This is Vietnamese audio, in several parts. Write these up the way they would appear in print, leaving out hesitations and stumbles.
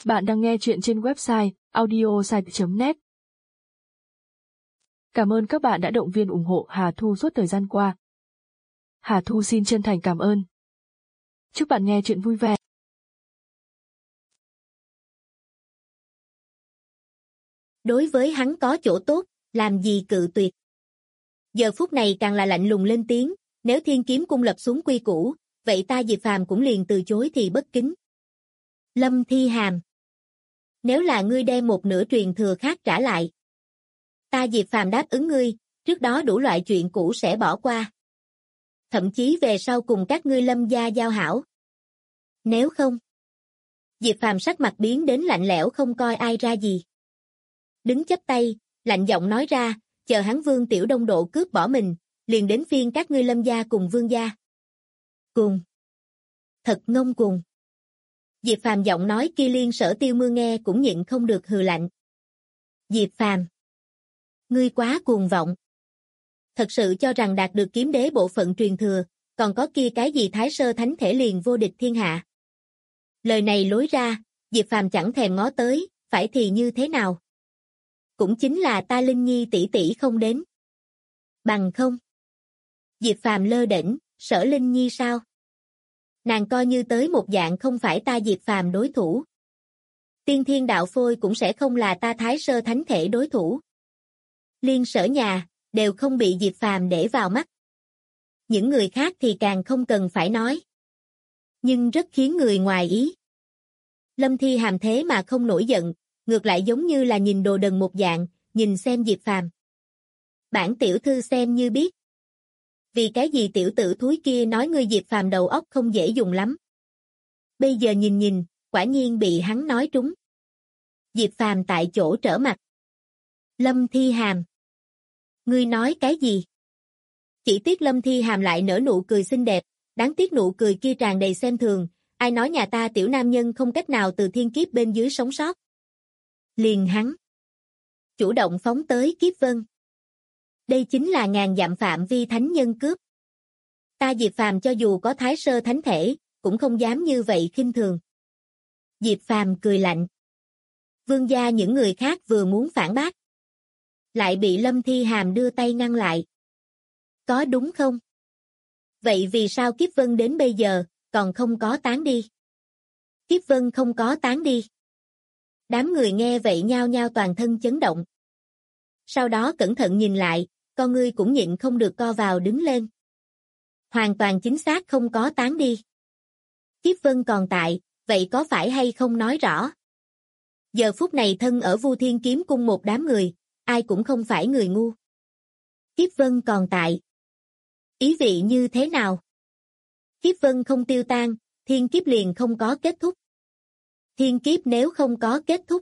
Bạn đang nghe chuyện trên website audiosite.net. Cảm ơn các bạn đã động viên ủng hộ Hà Thu suốt thời gian qua. Hà Thu xin chân thành cảm ơn. Chúc bạn nghe chuyện vui vẻ. Đối với hắn có chỗ tốt, làm gì cự tuyệt. Giờ phút này càng là lạnh lùng lên tiếng, nếu Thiên Kiếm Cung lập xuống quy củ, vậy ta Diệp Phàm cũng liền từ chối thì bất kính. Lâm Thi Hàm, nếu là ngươi đem một nửa truyền thừa khác trả lại, ta Diệp Phàm đáp ứng ngươi, trước đó đủ loại chuyện cũ sẽ bỏ qua. Thậm chí về sau cùng các ngươi Lâm gia giao hảo. Nếu không, Diệp Phàm sắc mặt biến đến lạnh lẽo không coi ai ra gì. Đứng chắp tay, lạnh giọng nói ra, chờ hắn Vương Tiểu Đông độ cướp bỏ mình, liền đến phiên các ngươi Lâm gia cùng Vương gia. Cùng. Thật ngông cuồng. Diệp Phàm giọng nói kia liên Sở Tiêu Mưa nghe cũng nhịn không được hừ lạnh. Diệp Phàm, ngươi quá cuồng vọng. Thật sự cho rằng đạt được kiếm đế bộ phận truyền thừa, còn có kia cái gì Thái Sơ Thánh Thể liền vô địch thiên hạ. Lời này lối ra, Diệp Phàm chẳng thèm ngó tới, phải thì như thế nào? Cũng chính là ta Linh Nhi tỷ tỷ không đến. Bằng không. Diệp Phàm lơ đễnh, Sở Linh Nhi sao? Nàng coi như tới một dạng không phải ta Diệp Phàm đối thủ. Tiên Thiên Đạo Phôi cũng sẽ không là ta Thái Sơ Thánh Thể đối thủ. Liên Sở nhà, đều không bị Diệp Phàm để vào mắt. Những người khác thì càng không cần phải nói. Nhưng rất khiến người ngoài ý. Lâm Thi Hàm thế mà không nổi giận, ngược lại giống như là nhìn đồ đần một dạng, nhìn xem Diệp Phàm. Bản tiểu thư xem như biết. Vì cái gì tiểu tử thúi kia nói ngươi Diệp Phàm đầu óc không dễ dùng lắm. Bây giờ nhìn, quả nhiên bị hắn nói trúng. Diệp Phàm tại chỗ trở mặt. Lâm Thi Hàm, ngươi nói cái gì? Chỉ tiếc Lâm Thi Hàm lại nở nụ cười xinh đẹp, đáng tiếc nụ cười kia tràn đầy xem thường, ai nói nhà ta tiểu nam nhân không cách nào từ thiên kiếp bên dưới sống sót. Liền hắn chủ động phóng tới kiếp vân. Đây chính là ngàn dặm phạm vi thánh nhân cướp. Ta Diệp Phàm cho dù có Thái Sơ Thánh Thể, cũng không dám như vậy khinh thường. Diệp Phàm cười lạnh. Vương gia những người khác vừa muốn phản bác, lại bị Lâm Thi Hàm đưa tay ngăn lại. Có đúng không? Vậy vì sao kiếp vân đến bây giờ, còn không có tán đi? Kiếp vân không có tán đi. Đám người nghe vậy nhao nhao toàn thân chấn động. Sau đó cẩn thận nhìn lại, con ngươi cũng nhịn không được co vào đứng lên. Hoàn toàn chính xác không có tán đi. Kiếp vân còn tại, vậy có phải hay không nói rõ? Giờ phút này thân ở Vu Thiên Kiếm Cung một đám người, ai cũng không phải người ngu. Kiếp vân còn tại. Ý vị như thế nào? Kiếp vân không tiêu tan, thiên kiếp liền không có kết thúc. Thiên kiếp nếu không có kết thúc,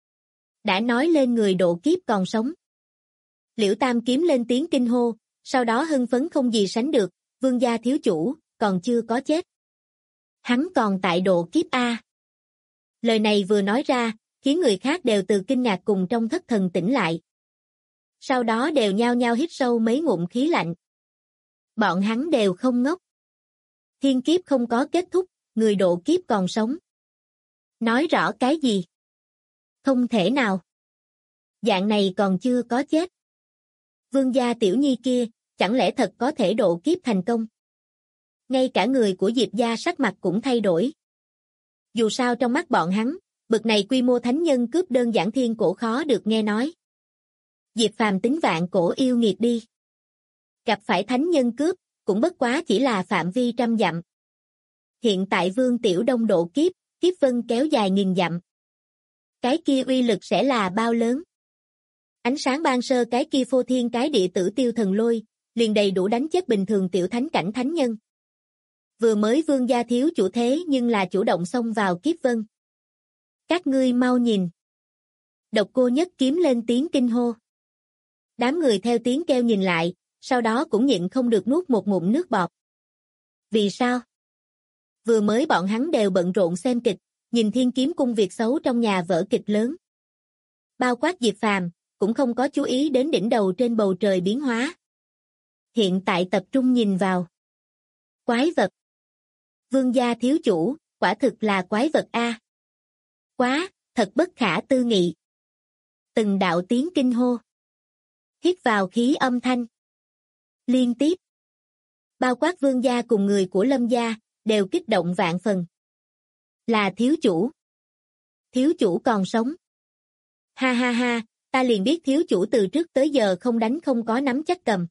đã nói lên người độ kiếp còn sống. Liễu Tam Kiếm lên tiếng kinh hô, sau đó hưng phấn không gì sánh được, Vương gia thiếu chủ, còn chưa có chết. Hắn còn tại độ kiếp A. Lời này vừa nói ra, khiến người khác đều từ kinh ngạc cùng trong thất thần tỉnh lại. Sau đó đều nhao nhao hít sâu mấy ngụm khí lạnh. Bọn hắn đều không ngốc. Thiên kiếp không có kết thúc, người độ kiếp còn sống. Nói rõ cái gì? Không thể nào. Dạng này còn chưa có chết. Vương gia tiểu nhi kia, chẳng lẽ thật có thể độ kiếp thành công? Ngay cả người của Diệp gia sắc mặt cũng thay đổi. Dù sao trong mắt bọn hắn, bực này quy mô thánh nhân cướp đơn giản thiên cổ khó được nghe nói. Diệp Phàm tính vạn cổ yêu nghiệt đi. Gặp phải thánh nhân cướp, cũng bất quá chỉ là phạm vi trăm dặm. Hiện tại Vương Tiểu Đông độ kiếp, kiếp vân kéo dài nghìn dặm. Cái kia uy lực sẽ là bao lớn? Ánh sáng ban sơ cái kia phô thiên cái địa tử tiêu thần lôi, liền đầy đủ đánh chết bình thường tiểu thánh cảnh thánh nhân. Vừa mới Vương gia thiếu chủ thế nhưng là chủ động xông vào kiếp vân. Các ngươi mau nhìn. Độc Cô Nhất Kiếm lên tiếng kinh hô. Đám người theo tiếng kêu nhìn lại, sau đó cũng nhịn không được nuốt một ngụm nước bọt. Vì sao? Vừa mới bọn hắn đều bận rộn xem kịch, nhìn Thiên Kiếm Cung việc xấu trong nhà vở kịch lớn. Bao quát Diệp Phàm, cũng không có chú ý đến đỉnh đầu trên bầu trời biến hóa. Hiện tại tập trung nhìn vào. Quái vật. Vương gia thiếu chủ, quả thực là quái vật A. Quá, thật bất khả tư nghị. Từng đạo tiếng kinh hô. Hít vào khí âm thanh. Liên tiếp. Bao quát Vương gia cùng người của Lâm gia, đều kích động vạn phần. Là thiếu chủ. Thiếu chủ còn sống. Ha ha ha, ta liền biết thiếu chủ từ trước tới giờ không đánh không có nắm chắc cầm.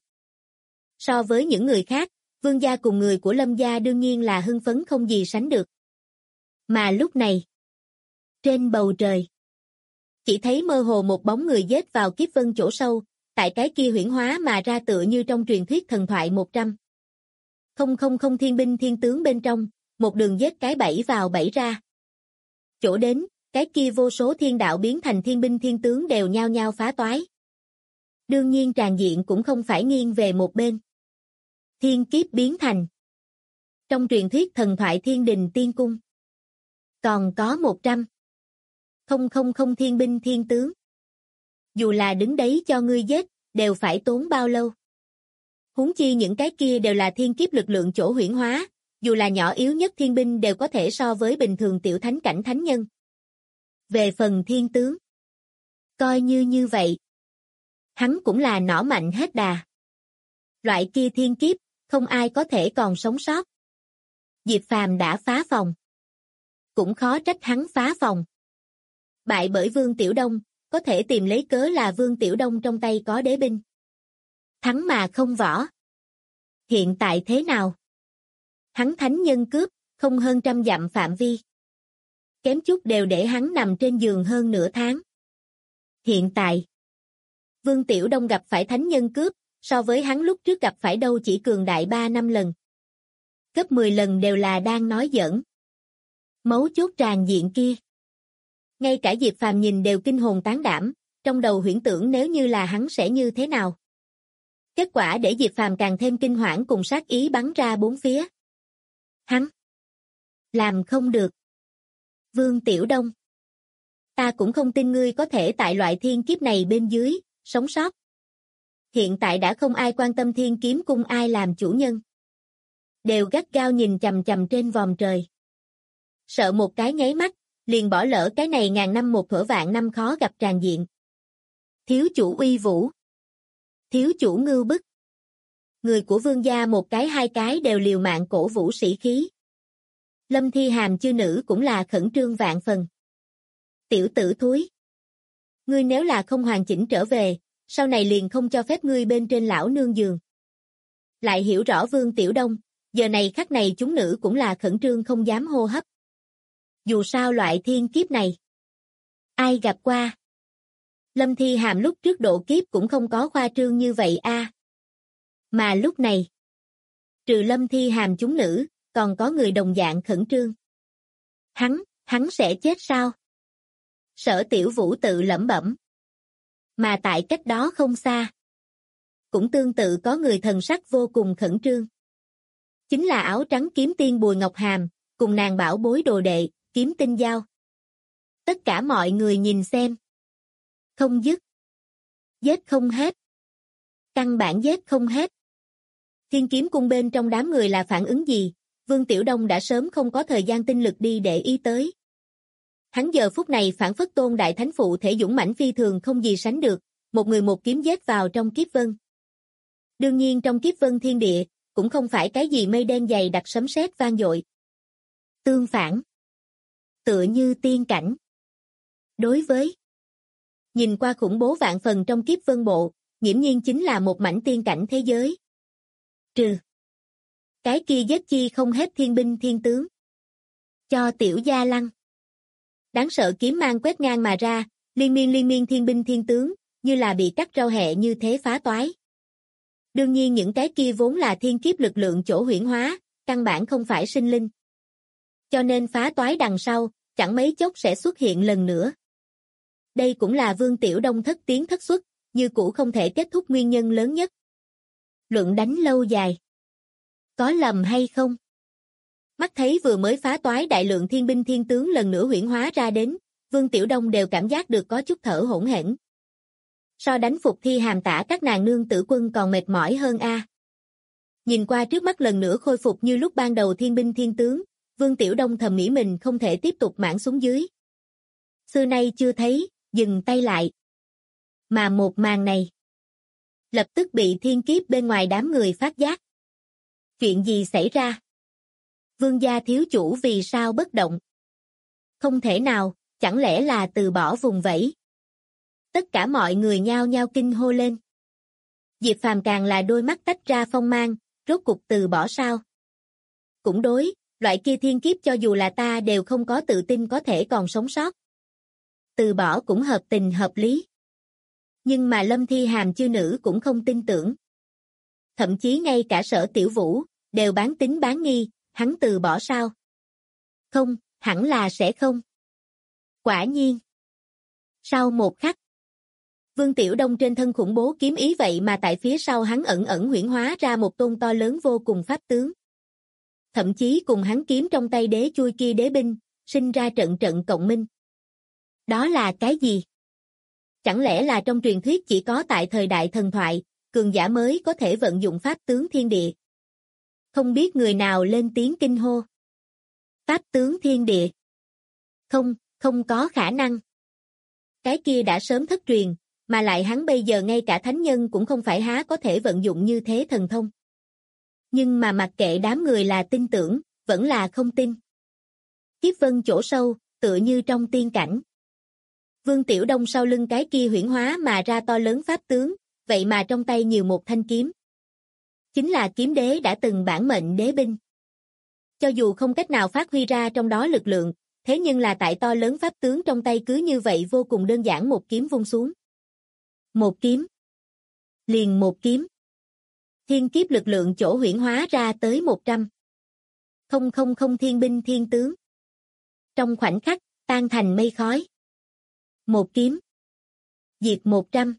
So với những người khác, Vương gia cùng người của Lâm gia đương nhiên là hưng phấn không gì sánh được. Mà lúc này, trên bầu trời, chỉ thấy mơ hồ một bóng người giết vào kiếp vân chỗ sâu, tại cái kia huyễn hóa mà ra tựa như trong truyền thuyết thần thoại 100. Không thiên binh thiên tướng bên trong, một đường giết cái bẫy vào bẫy ra. Chỗ đến, cái kia vô số thiên đạo biến thành thiên binh thiên tướng đều nhao nhao phá toái. Đương nhiên tràn diện cũng không phải nghiêng về một bên. Thiên kiếp biến thành. Trong truyền thuyết thần thoại thiên đình tiên cung. Còn có 100. Không thiên binh thiên tướng. Dù là đứng đấy cho ngươi giết, đều phải tốn bao lâu. Huống chi những cái kia đều là thiên kiếp lực lượng chỗ huyễn hóa, dù là nhỏ yếu nhất thiên binh đều có thể so với bình thường tiểu thánh cảnh thánh nhân. Về phần thiên tướng, coi như vậy, hắn cũng là nỏ mạnh hết đà. Loại kia thiên kiếp, không ai có thể còn sống sót. Diệp Phàm đã phá phòng. Cũng khó trách hắn phá phòng. Bại bởi Vương Tiểu Đông, có thể tìm lấy cớ là Vương Tiểu Đông trong tay có đế binh. Thắng mà không võ. Hiện tại thế nào? Hắn thánh nhân cướp, không hơn 100 dặm phạm vi. Kém chút đều để hắn nằm trên giường hơn nửa tháng. Hiện tại, Vương Tiểu Đông gặp phải thánh nhân cướp, so với hắn lúc trước gặp phải đâu chỉ cường đại 3-5 lần. Gấp 10 lần đều là đang nói giỡn. Mấu chốt tràn diện kia. Ngay cả Diệp Phàm nhìn đều kinh hồn tán đảm, trong đầu huyễn tưởng nếu như là hắn sẽ như thế nào. Kết quả để Diệp Phàm càng thêm kinh hoảng cùng sát ý bắn ra bốn phía. Hắn làm không được. Vương Tiểu Đông, ta cũng không tin ngươi có thể tại loại thiên kiếp này bên dưới, sống sót. Hiện tại đã không ai quan tâm thiên kiếm cung ai làm chủ nhân. Đều gắt gao nhìn chằm chằm trên vòm trời. Sợ một cái nháy mắt, liền bỏ lỡ cái này ngàn năm một thuở vạn năm khó gặp tràn diện. Thiếu chủ uy vũ. Thiếu chủ ngưu bức. Người của Vương gia một cái hai cái đều liều mạng cổ vũ sĩ khí. Lâm Thi Hàm chư nữ cũng là khẩn trương vạn phần. Tiểu tử thúi. Ngươi nếu là không hoàn chỉnh trở về, sau này liền không cho phép ngươi bên trên lão nương giường. Lại hiểu rõ Vương Tiểu Đông, giờ này khắc này chúng nữ cũng là khẩn trương không dám hô hấp. Dù sao loại thiên kiếp này, ai gặp qua? Lâm Thi Hàm lúc trước độ kiếp cũng không có khoa trương như vậy a. Mà lúc này, trừ Lâm Thi Hàm chúng nữ, còn có người đồng dạng khẩn trương. Hắn sẽ chết sao? Sở Tiểu Vũ tự lẩm bẩm. Mà tại cách đó không xa, cũng tương tự có người thần sắc vô cùng khẩn trương. Chính là áo trắng kiếm tiên Bùi Ngọc Hàm, cùng nàng bảo bối đồ đệ, Kiếm Tinh Giao. Tất cả mọi người nhìn xem. Không dứt. Giết không hết. Căn bản giết không hết. Thiên kiếm cung bên trong đám người là phản ứng gì? Vương Tiểu Đông đã sớm không có thời gian tinh lực đi để ý tới. Hắn giờ phút này phản phất tôn đại thánh phụ thể dũng mãnh phi thường không gì sánh được, một người một kiếm giết vào trong kiếp vân. Đương nhiên trong kiếp vân thiên địa, cũng không phải cái gì mây đen dày đặc sấm sét vang dội. Tương phản, tựa như tiên cảnh. Đối với nhìn qua khủng bố vạn phần trong kiếp vân bộ, nghiễm nhiên chính là một mảnh tiên cảnh thế giới. Trừ cái kia giết chi không hết thiên binh thiên tướng. Cho tiểu gia lăng. Đáng sợ kiếm mang quét ngang mà ra, liên miên thiên binh thiên tướng, như là bị cắt rau hẹ như thế phá toái. Đương nhiên những cái kia vốn là thiên kiếp lực lượng chỗ huyễn hóa, căn bản không phải sinh linh. Cho nên phá toái đằng sau, chẳng mấy chốc sẽ xuất hiện lần nữa. Đây cũng là Vương Tiểu Đông thất tiến thất xuất, như cũ không thể kết thúc nguyên nhân lớn nhất. Luận đánh lâu dài. Có lầm hay không? Mắt thấy vừa mới phá toái đại lượng thiên binh thiên tướng lần nữa huyễn hóa ra đến, Vương Tiểu Đông đều cảm giác được có chút thở hổn hển. So đánh phục Thi Hàm tả các nàng nương tử quân còn mệt mỏi hơn a. Nhìn qua trước mắt lần nữa khôi phục như lúc ban đầu thiên binh thiên tướng, Vương Tiểu Đông thầm nghĩ mình không thể tiếp tục mãn xuống dưới. Xưa nay chưa thấy, dừng tay lại. Mà một màn này lập tức bị thiên kiếp bên ngoài đám người phát giác. Chuyện gì xảy ra? Vương gia thiếu chủ vì sao bất động? Không thể nào, chẳng lẽ là từ bỏ vùng vẫy? Tất cả mọi người nhao nhao kinh hô lên. Diệp Phàm càng là đôi mắt tách ra phong mang, rốt cục từ bỏ sao? Cũng đối, loại kia thiên kiếp cho dù là ta đều không có tự tin có thể còn sống sót. Từ bỏ cũng hợp tình hợp lý. Nhưng mà Lâm Thi Hàm chư nữ cũng không tin tưởng. Thậm chí ngay cả Sở Tiểu Vũ đều bán tín bán nghi, hắn từ bỏ sao? Không, hẳn là sẽ không. Quả nhiên. Sau một khắc, Vương Tiểu Đông trên thân khủng bố kiếm ý vậy mà tại phía sau hắn ẩn ẩn huyễn hóa ra một tôn to lớn vô cùng pháp tướng. Thậm chí cùng hắn kiếm trong tay đế chui kia đế binh, sinh ra trận trận cộng minh. Đó là cái gì? Chẳng lẽ là trong truyền thuyết chỉ có tại thời đại thần thoại, cường giả mới có thể vận dụng pháp tướng thiên địa? Không biết người nào lên tiếng kinh hô. Pháp tướng thiên địa? Không, không có khả năng. Cái kia đã sớm thất truyền, mà lại hắn bây giờ ngay cả thánh nhân cũng không phải há có thể vận dụng như thế thần thông. Nhưng mà mặc kệ đám người là tin tưởng, vẫn là không tin. Kiếp vân chỗ sâu, tựa như trong tiên cảnh. Vương Tiểu Đông sau lưng cái kia huyễn hóa mà ra to lớn pháp tướng, vậy mà trong tay nhiều một thanh kiếm. Chính là kiếm đế đã từng bản mệnh đế binh. Cho dù không cách nào phát huy ra trong đó lực lượng, thế nhưng là tại to lớn pháp tướng trong tay cứ như vậy vô cùng đơn giản một kiếm vung xuống. Một kiếm. Liền một kiếm. Thiên kiếp lực lượng chỗ huyễn hóa ra tới 100. Không thiên binh thiên tướng. Trong khoảnh khắc, tan thành mây khói. Một kiếm. Diệt 100.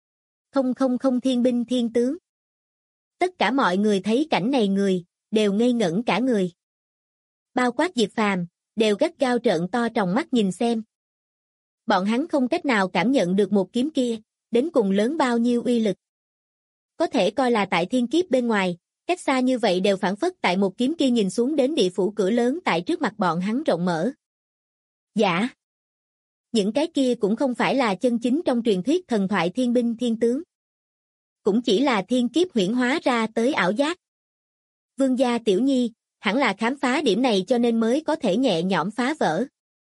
Không thiên binh thiên tướng. Tất cả mọi người thấy cảnh này người, đều ngây ngẩn cả người. Bao quát Diệp Phàm, đều gắt gao trợn to tròng mắt nhìn xem. Bọn hắn không cách nào cảm nhận được một kiếm kia, đến cùng lớn bao nhiêu uy lực. Có thể coi là tại thiên kiếp bên ngoài, cách xa như vậy đều phản phất tại một kiếm kia nhìn xuống đến địa phủ cửa lớn tại trước mặt bọn hắn rộng mở. Dạ. Những cái kia cũng không phải là chân chính trong truyền thuyết thần thoại thiên binh thiên tướng. Cũng chỉ là thiên kiếp huyễn hóa ra tới ảo giác. Vương gia Tiểu Nhi, hẳn là khám phá điểm này cho nên mới có thể nhẹ nhõm phá vỡ.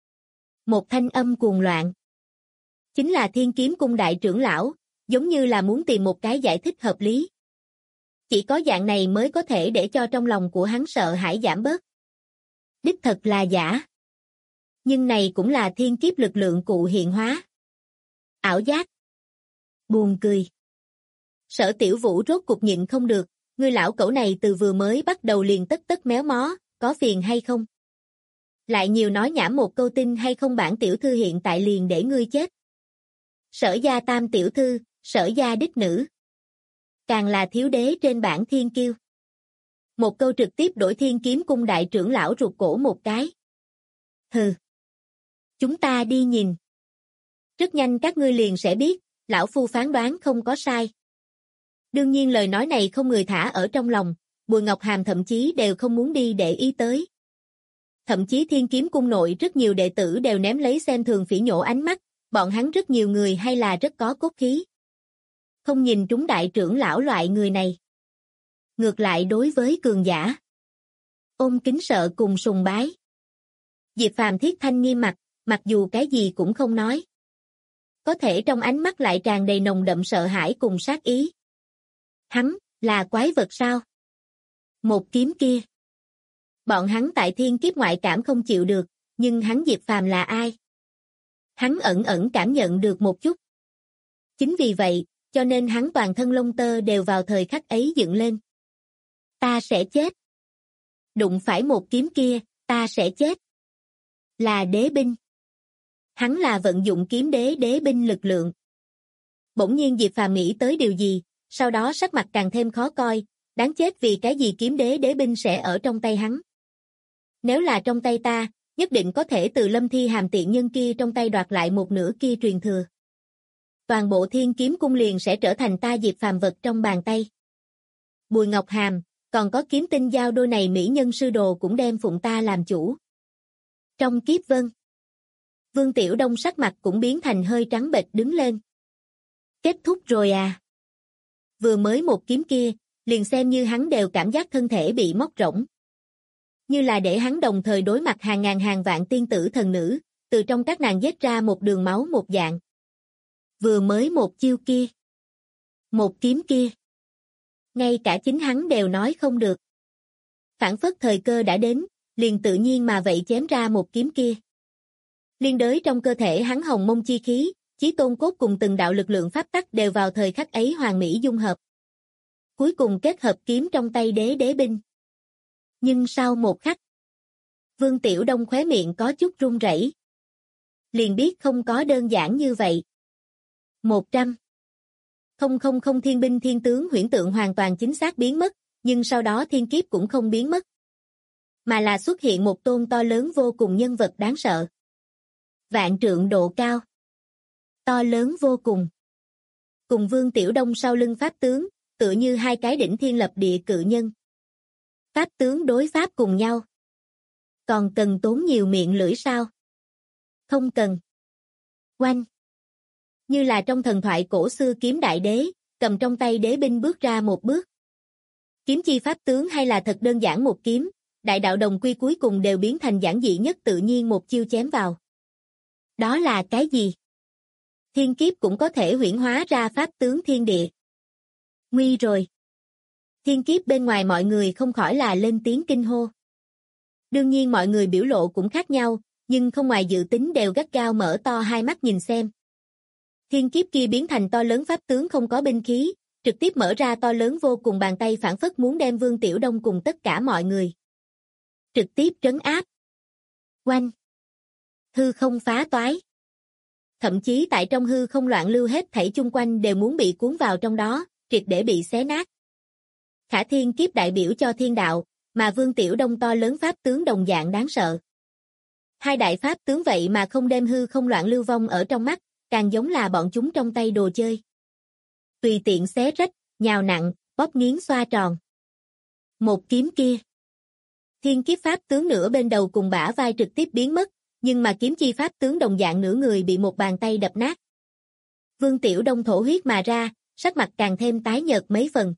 Một thanh âm cuồng loạn. Chính là Thiên Kiếm Cung đại trưởng lão, giống như là muốn tìm một cái giải thích hợp lý. Chỉ có dạng này mới có thể để cho trong lòng của hắn sợ hãi giảm bớt. Đích thật là giả. Nhưng này cũng là thiên kiếp lực lượng cụ hiện hóa. Ảo giác. Buồn cười. Sở Tiểu Vũ rốt cục nhịn không được, ngươi lão cẩu này từ vừa mới bắt đầu liền tất tất méo mó, có phiền hay không? Lại nhiều nói nhảm một câu tin hay không bản tiểu thư hiện tại liền để ngươi chết. Sở gia tam tiểu thư, sở gia đích nữ. Càng là thiếu đế trên bảng thiên kiêu. Một câu trực tiếp đổi Thiên Kiếm Cung đại trưởng lão rụt cổ một cái. Hừ. Chúng ta đi nhìn. Rất nhanh các ngươi liền sẽ biết, lão phu phán đoán không có sai. Đương nhiên lời nói này không người thả ở trong lòng, Bùi Ngọc Hàm thậm chí đều không muốn đi để ý tới. Thậm chí Thiên Kiếm Cung nội rất nhiều đệ tử đều ném lấy xem thường phỉ nhổ ánh mắt, bọn hắn rất nhiều người hay là rất có cốt khí. Không nhìn trúng đại trưởng lão loại người này. Ngược lại đối với cường giả. Ôm kính sợ cùng sùng bái. Diệp Phàm thiết thanh nghiêm mặt, mặc dù cái gì cũng không nói. Có thể trong ánh mắt lại tràn đầy nồng đậm sợ hãi cùng sát ý. Hắn, là quái vật sao? Một kiếm kia. Bọn hắn tại thiên kiếp ngoại cảm không chịu được, nhưng hắn Diệp Phàm là ai? Hắn ẩn ẩn cảm nhận được một chút. Chính vì vậy, cho nên hắn toàn thân lông tơ đều vào thời khắc ấy dựng lên. Ta sẽ chết. Đụng phải một kiếm kia, ta sẽ chết. Là đế binh. Hắn là vận dụng kiếm đế binh lực lượng. Bỗng nhiên Diệp Phàm nghĩ tới điều gì, sau đó sắc mặt càng thêm khó coi, đáng chết vì cái gì kiếm đế binh sẽ ở trong tay hắn. Nếu là trong tay ta, nhất định có thể từ Lâm Thi Hàm tiện nhân kia trong tay đoạt lại một nửa kia truyền thừa. Toàn bộ Thiên Kiếm Cung liền sẽ trở thành ta Diệp Phàm vật trong bàn tay. Bùi Ngọc Hàm, còn có Kiếm Tinh Giao đôi này mỹ nhân sư đồ cũng đem phụng ta làm chủ. Trong kiếp vân, Vương Tiểu Đông sắc mặt cũng biến thành hơi trắng bệch đứng lên. Kết thúc rồi à? Vừa mới một kiếm kia, liền xem như hắn đều cảm giác thân thể bị móc rỗng. Như là để hắn đồng thời đối mặt hàng ngàn hàng vạn tiên tử thần nữ, từ trong các nàng giết ra một đường máu một dạng. Vừa mới một chiêu kia, một kiếm kia, ngay cả chính hắn đều nói không được. Phản phất thời cơ đã đến, liền tự nhiên mà vậy chém ra một kiếm kia. Liên đới trong cơ thể hắn hồng mông chi khí, chí tôn cốt cùng từng đạo lực lượng pháp tắc đều vào thời khắc ấy hoàn mỹ dung hợp. Cuối cùng kết hợp kiếm trong tay đế binh. Nhưng sau một khắc, Vương Tiểu Đông khóe miệng có chút run rẩy. Liền biết không có đơn giản như vậy. 100. Không thiên binh thiên tướng huyễn tượng hoàn toàn chính xác biến mất, nhưng sau đó thiên kiếp cũng không biến mất. Mà là xuất hiện một tôn to lớn vô cùng nhân vật đáng sợ. Vạn trượng độ cao. To lớn vô cùng. Cùng Vương Tiểu Đông sau lưng pháp tướng, tựa như hai cái đỉnh thiên lập địa cự nhân. Pháp tướng đối pháp cùng nhau. Còn cần tốn nhiều miệng lưỡi sao? Không cần. Oanh. Như là trong thần thoại cổ xưa kiếm đại đế, cầm trong tay đế binh bước ra một bước. Kiếm chi pháp tướng hay là thật đơn giản một kiếm, đại đạo đồng quy cuối cùng đều biến thành giản dị nhất tự nhiên một chiêu chém vào. Đó là cái gì? Thiên kiếp cũng có thể huyễn hóa ra pháp tướng thiên địa. Nguy rồi. Thiên kiếp bên ngoài mọi người không khỏi là lên tiếng kinh hô. Đương nhiên mọi người biểu lộ cũng khác nhau, nhưng không ngoài dự tính đều gắt gao mở to hai mắt nhìn xem. Thiên kiếp kia biến thành to lớn pháp tướng không có binh khí, trực tiếp mở ra to lớn vô cùng bàn tay phản phất muốn đem Vương Tiểu Đông cùng tất cả mọi người trực tiếp trấn áp. Oanh. Hư không phá toái. Thậm chí tại trong hư không loạn lưu hết thảy chung quanh đều muốn bị cuốn vào trong đó, triệt để bị xé nát. Khả thiên kiếp đại biểu cho thiên đạo, mà Vương Tiểu Đông to lớn pháp tướng đồng dạng đáng sợ. Hai đại pháp tướng vậy mà không đem hư không loạn lưu vong ở trong mắt, càng giống là bọn chúng trong tay đồ chơi. Tùy tiện xé rách, nhào nặn, bóp nghiến xoa tròn. Một kiếm kia. Thiên kiếp pháp tướng nửa bên đầu cùng bả vai trực tiếp biến mất, nhưng mà kiếm chi pháp tướng đồng dạng nửa người bị một bàn tay đập nát. Vương Tiểu Đông thổ huyết mà ra, sắc mặt càng thêm tái nhợt mấy phần.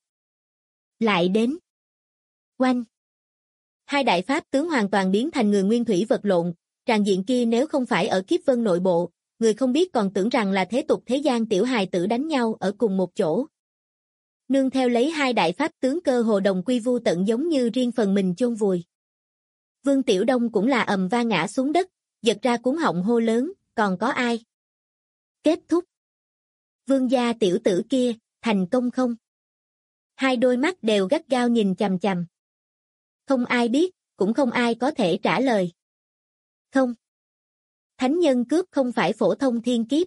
Lại đến. Oanh. Hai đại pháp tướng hoàn toàn biến thành người nguyên thủy vật lộn, tràng diện kia nếu không phải ở Kiếp Vân nội bộ, người không biết còn tưởng rằng là thế tục thế gian tiểu hài tử đánh nhau ở cùng một chỗ. Nương theo lấy hai đại pháp tướng cơ hồ đồng quy vu tận giống như riêng phần mình chôn vùi. Vương Tiểu Đông cũng là ầm vang ngã xuống đất, giật ra cuống họng hô lớn, còn có ai? Kết thúc. Vương gia tiểu tử kia, thành công không? Hai đôi mắt đều gắt gao nhìn chằm chằm. Không ai biết, cũng không ai có thể trả lời. Không. Thánh nhân cướp không phải phổ thông thiên kiếp.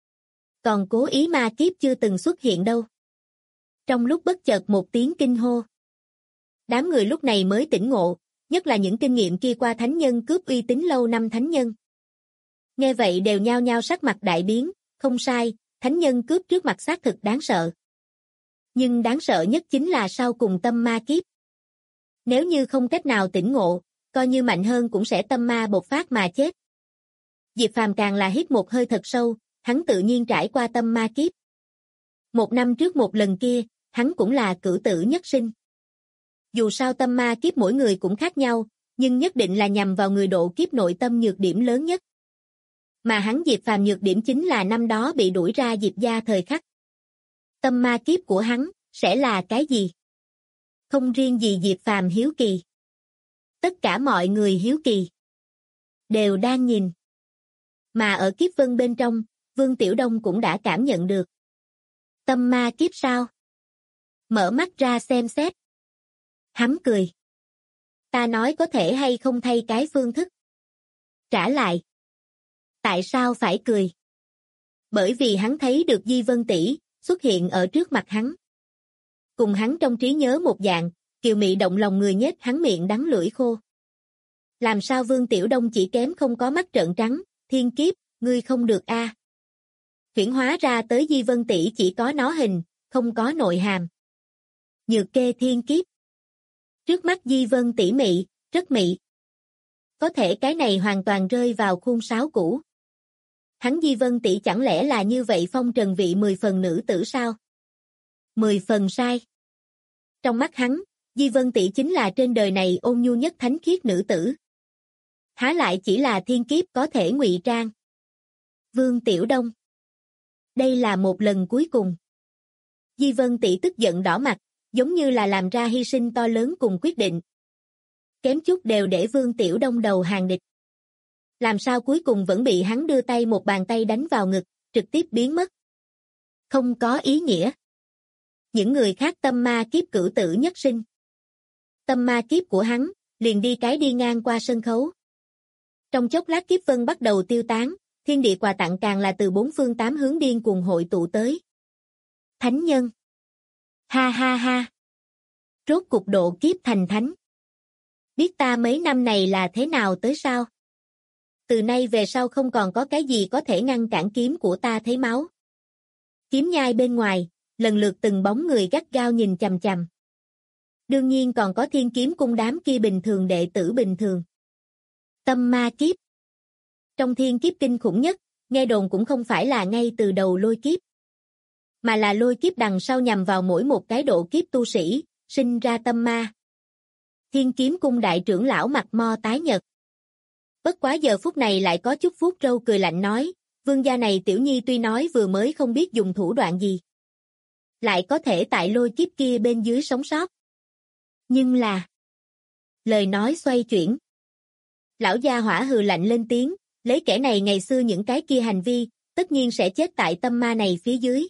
Còn cố ý ma kiếp chưa từng xuất hiện đâu. Trong lúc bất chợt một tiếng kinh hô. Đám người lúc này mới tỉnh ngộ, nhất là những kinh nghiệm kia qua thánh nhân cướp uy tín lâu năm thánh nhân. Nghe vậy đều nhao nhao sắc mặt đại biến, không sai, thánh nhân cướp trước mặt xác thực đáng sợ. Nhưng đáng sợ nhất chính là sau cùng tâm ma kiếp. Nếu như không cách nào tỉnh ngộ, coi như mạnh hơn cũng sẽ tâm ma bộc phát mà chết. Diệp Phàm càng là hít một hơi thật sâu, hắn tự nhiên trải qua tâm ma kiếp. Một năm trước một lần kia, hắn cũng là cửu tử nhất sinh. Dù sao tâm ma kiếp mỗi người cũng khác nhau, nhưng nhất định là nhằm vào người độ kiếp nội tâm nhược điểm lớn nhất. Mà hắn Diệp Phàm nhược điểm chính là năm đó bị đuổi ra Diệp gia thời khắc. Tâm ma kiếp của hắn, sẽ là cái gì? Không riêng gì Diệp Phàm hiếu kỳ. Tất cả mọi người hiếu kỳ. Đều đang nhìn. Mà ở kiếp vân bên trong, Vương Tiểu Đông cũng đã cảm nhận được. Tâm ma kiếp sao? Mở mắt ra xem xét. Hắn cười. Ta nói có thể hay không thay cái phương thức. Trả lại. Tại sao phải cười? Bởi vì hắn thấy được Di Vân tỷ xuất hiện ở trước mặt hắn. Cùng hắn trong trí nhớ một dạng, kiều mị động lòng người nhết hắn miệng đắng lưỡi khô. Làm sao Vương Tiểu Đông chỉ kém không có mắt trợn trắng, thiên kiếp, ngươi không được a. Huyễn hóa ra tới Di Vân tỷ chỉ có nó hình, không có nội hàm. Nhược kê thiên kiếp. Trước mắt Di Vân tỷ mị, rất mị. Có thể cái này hoàn toàn rơi vào khuôn sáo cũ. Hắn Di Vân tỷ chẳng lẽ là như vậy phong trần vị 10 phần nữ tử sao? 10 phần sai. Trong mắt hắn, Di Vân tỷ chính là trên đời này ôn nhu nhất thánh khiết nữ tử. Há lại chỉ là thiên kiếp có thể ngụy trang. Vương Tiểu Đông. Đây là một lần cuối cùng. Di Vân tỷ tức giận đỏ mặt, giống như là làm ra hy sinh to lớn cùng quyết định. Kém chút đều để Vương Tiểu Đông đầu hàng địch. Làm sao cuối cùng vẫn bị hắn đưa tay một bàn tay đánh vào ngực, trực tiếp biến mất. Không có ý nghĩa. Những người khác tâm ma kiếp cửu tử nhất sinh. Tâm ma kiếp của hắn, liền đi ngang qua sân khấu. Trong chốc lát kiếp vân bắt đầu tiêu tán, thiên địa quà tặng càng là từ bốn phương tám hướng điên cuồng hội tụ tới. Thánh nhân. Ha ha ha. Rốt cục độ kiếp thành thánh. Biết ta mấy năm này là thế nào tới sao? Từ nay về sau không còn có cái gì có thể ngăn cản kiếm của ta thấy máu. Kiếm nhai bên ngoài, lần lượt từng bóng người gắt gao nhìn chằm chằm. Đương nhiên còn có thiên kiếm cung đám kia bình thường đệ tử bình thường. Tâm ma kiếp. Trong thiên kiếp kinh khủng nhất, nghe đồn cũng không phải là ngay từ đầu lôi kiếp, mà là lôi kiếp đằng sau nhằm vào mỗi một cái độ kiếp tu sĩ, sinh ra tâm ma. Thiên kiếm cung đại trưởng lão mặt mo tái nhợt. Bất quá giờ phút này lại có chút vuốt râu cười lạnh nói, vương gia này tiểu nhi tuy nói vừa mới không biết dùng thủ đoạn gì, lại có thể tại lôi kiếp kia bên dưới sống sót. Nhưng là... Lời nói xoay chuyển. Lão gia hỏa hừ lạnh lên tiếng, lấy kẻ này ngày xưa những cái kia hành vi, tất nhiên sẽ chết tại tâm ma này phía dưới.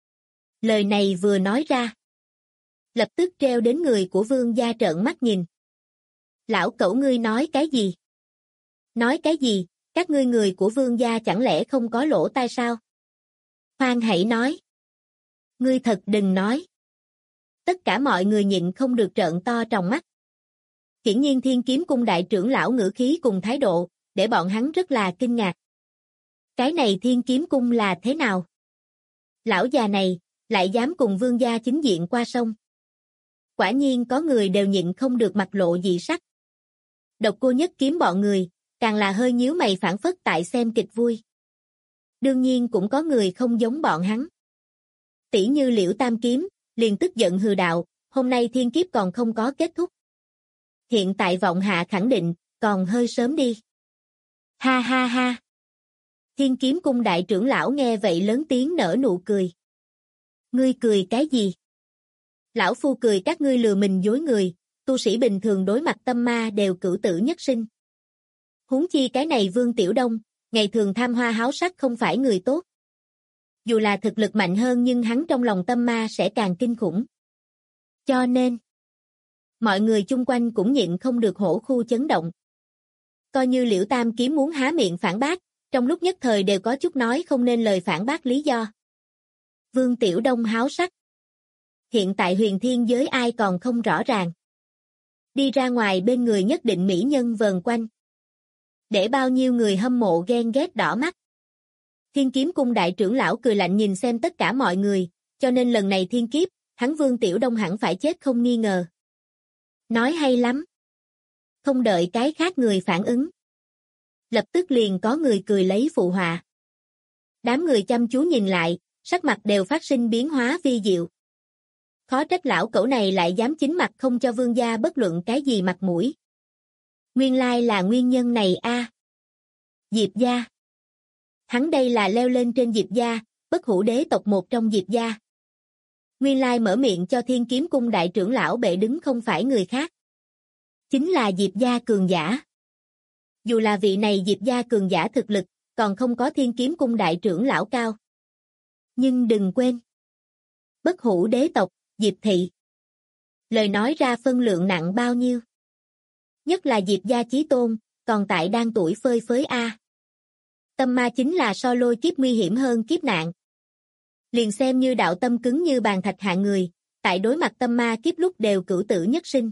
Lời này vừa nói ra, lập tức treo đến người của vương gia trợn mắt nhìn. Lão cẩu ngươi nói cái gì? Nói cái gì? Các ngươi người của vương gia chẳng lẽ không có lỗ tai sao? Khoan hãy nói. Ngươi thật đừng nói. Tất cả mọi người nhịn không được trợn to tròng mắt. Hiển nhiên thiên kiếm cung đại trưởng lão ngữ khí cùng thái độ, để bọn hắn rất là kinh ngạc. Cái này thiên kiếm cung là thế nào? Lão già này, lại dám cùng vương gia chính diện qua sông. Quả nhiên có người đều nhịn không được mặt lộ dị sắc. Độc Cô Nhất Kiếm bọn người, càng là hơi nhíu mày phảng phất tại xem kịch vui. Đương nhiên cũng có người không giống bọn hắn. Tỷ như Liễu Tam Kiếm, liền tức giận hừ đạo, hôm nay thiên kiếp còn không có kết thúc. Hiện tại vọng hạ khẳng định, còn hơi sớm đi. Ha ha ha. Thiên kiếm cung đại trưởng lão nghe vậy lớn tiếng nở nụ cười. Ngươi cười cái gì? Lão phu cười các ngươi lừa mình dối người, tu sĩ bình thường đối mặt tâm ma đều cửu tử nhất sinh. Huống chi cái này Vương Tiểu Đông, ngày thường tham hoa háo sắc không phải người tốt. Dù là thực lực mạnh hơn nhưng hắn trong lòng tâm ma sẽ càng kinh khủng. Cho nên, mọi người chung quanh cũng nhịn không được hổ khu chấn động. Coi như Liễu Tam Kiếm muốn há miệng phản bác, trong lúc nhất thời đều có chút nói không nên lời phản bác lý do. Vương Tiểu Đông háo sắc. Hiện tại huyền thiên giới ai còn không rõ ràng. Đi ra ngoài bên người nhất định mỹ nhân vờn quanh. Để bao nhiêu người hâm mộ ghen ghét đỏ mắt. Thiên kiếm cung đại trưởng lão cười lạnh nhìn xem tất cả mọi người, cho nên lần này thiên kiếp, hắn Vương Tiểu Đông hẳn phải chết không nghi ngờ. Nói hay lắm. Không đợi cái khác người phản ứng. Lập tức liền có người cười lấy phụ họa. Đám người chăm chú nhìn lại, sắc mặt đều phát sinh biến hóa vi diệu. Khó trách lão cẩu này lại dám chính mặt không cho vương gia bất luận cái gì mặt mũi. Nguyên lai là nguyên nhân này a. Diệp gia. Hắn đây là leo lên trên Diệp gia, bất hủ đế tộc một trong Diệp gia. Nguyên lai mở miệng cho thiên kiếm cung đại trưởng lão bệ đứng không phải người khác. Chính là Diệp gia cường giả. Dù là vị này Diệp gia cường giả thực lực, còn không có thiên kiếm cung đại trưởng lão cao. Nhưng đừng quên. Bất hủ đế tộc, Diệp thị. Lời nói ra phân lượng nặng bao nhiêu. Nhất là Diệp gia chí tôn, còn tại đang tuổi phơi phới a. Tâm ma chính là so lôi kiếp nguy hiểm hơn kiếp nạn. Liền xem như đạo tâm cứng như bàn thạch hạng người, tại đối mặt tâm ma kiếp lúc đều cửu tử nhất sinh.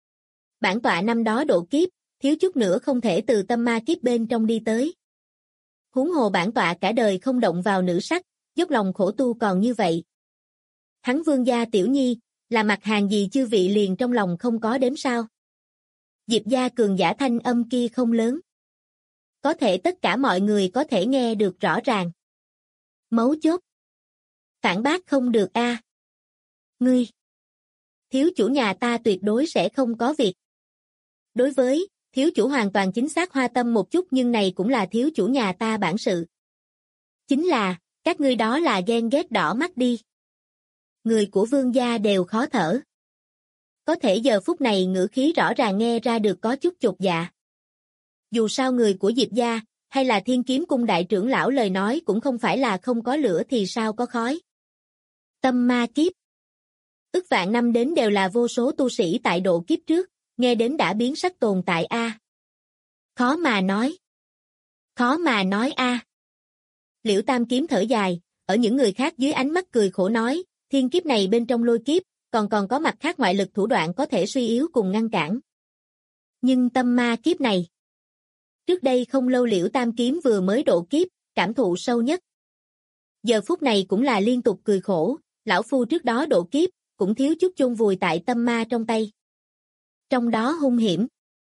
Bản tọa năm đó độ kiếp, thiếu chút nữa không thể từ tâm ma kiếp bên trong đi tới. Huống hồ bản tọa cả đời không động vào nữ sắc, dốc lòng khổ tu còn như vậy. Hắn Vương gia tiểu nhi, là mặt hàng gì chư vị liền trong lòng không có đếm sao. Diệp gia cường giả thanh âm kia không lớn. có thể tất cả mọi người có thể nghe được rõ ràng. Mấu chốt. Phản bác không được a. Ngươi. Thiếu chủ nhà ta tuyệt đối sẽ không có việc. Đối với, thiếu chủ hoàn toàn chính xác hoa tâm một chút nhưng này cũng là thiếu chủ nhà ta bản sự. Chính là, các ngươi đó là ghen ghét đỏ mắt đi. Người của Vương gia đều khó thở. Có thể giờ phút này ngữ khí rõ ràng nghe ra được có chút chột dạ. Dù sao người của Diệp gia, hay là Thiên Kiếm Cung đại trưởng lão lời nói cũng không phải là không có lửa thì sao có khói. Tâm ma kiếp. Ức vạn năm đến đều là vô số tu sĩ tại độ kiếp trước, nghe đến đã biến sắc tồn tại a. Khó mà nói. Khó mà nói a. Liễu Tam Kiếm thở dài, ở những người khác dưới ánh mắt cười khổ nói, thiên kiếp này bên trong lôi kiếp, còn có mặt khác ngoại lực thủ đoạn có thể suy yếu cùng ngăn cản. Nhưng tâm ma kiếp này. Trước đây không lâu Liễu Tam Kiếm vừa mới độ kiếp, cảm thụ sâu nhất. Giờ phút này cũng là liên tục cười khổ, lão phu trước đó độ kiếp, cũng thiếu chút chôn vùi tại tâm ma trong tay. Trong đó hung hiểm.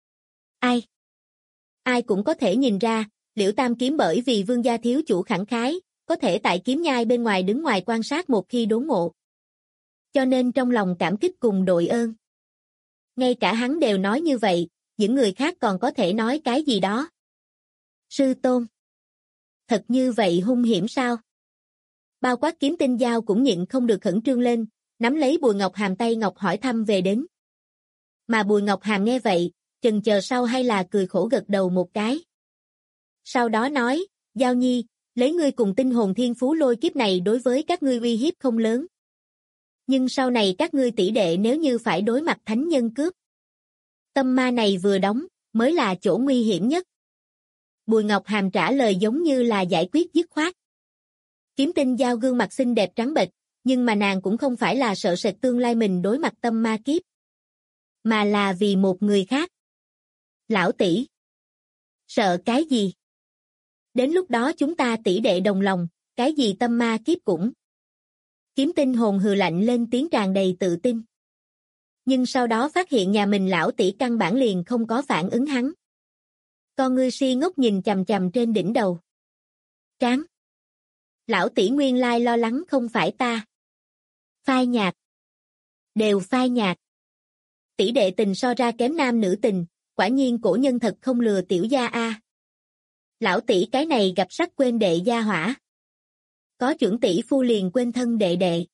Ai cũng có thể nhìn ra, Liễu Tam Kiếm bởi vì Vương gia thiếu chủ khẳng khái, có thể tại kiếm nhai bên ngoài đứng ngoài quan sát một khi đốn ngộ. Cho nên trong lòng cảm kích cùng đội ơn. Ngay cả hắn đều nói như vậy, những người khác còn có thể nói cái gì đó. Sư tôn. Thật như vậy hung hiểm sao? Bao quát Kiếm Tinh Giao cũng nhịn không được khẩn trương lên, nắm lấy Bùi Ngọc Hàm tay ngọc hỏi thăm về đến. Mà Bùi Ngọc Hàm nghe vậy, chần chờ sau hay là cười khổ gật đầu một cái. Sau đó nói, Giao Nhi, lấy ngươi cùng tinh hồn thiên phú lôi kiếp này đối với các ngươi uy hiếp không lớn. Nhưng sau này các ngươi tỷ đệ nếu như phải đối mặt thánh nhân cướp. Tâm ma này vừa đóng, mới là chỗ nguy hiểm nhất. Bùi Ngọc Hàm trả lời giống như là giải quyết dứt khoát. Kiếm Tinh Giao gương mặt xinh đẹp trắng bệch, nhưng mà nàng cũng không phải là sợ sệt tương lai mình đối mặt tâm ma kiếp. Mà là vì một người khác. Lão tỷ. Sợ cái gì? Đến lúc đó chúng ta tỷ đệ đồng lòng, cái gì tâm ma kiếp cũng. Kiếm Tinh hồn hừ lạnh lên tiếng tràn đầy tự tin. Nhưng sau đó phát hiện nhà mình lão tỷ căn bản liền không có phản ứng hắn. Con ngươi si ngốc nhìn chằm chằm trên đỉnh đầu. Tráng. Lão tỷ nguyên lai lo lắng không phải ta. Phai nhạt. Đều phai nhạt. Tỷ đệ tình so ra kém nam nữ tình, quả nhiên cổ nhân thật không lừa tiểu gia a. Lão tỷ cái này gặp sắc quên đệ gia hỏa. Có chuẩn tỷ phu liền quên thân đệ đệ.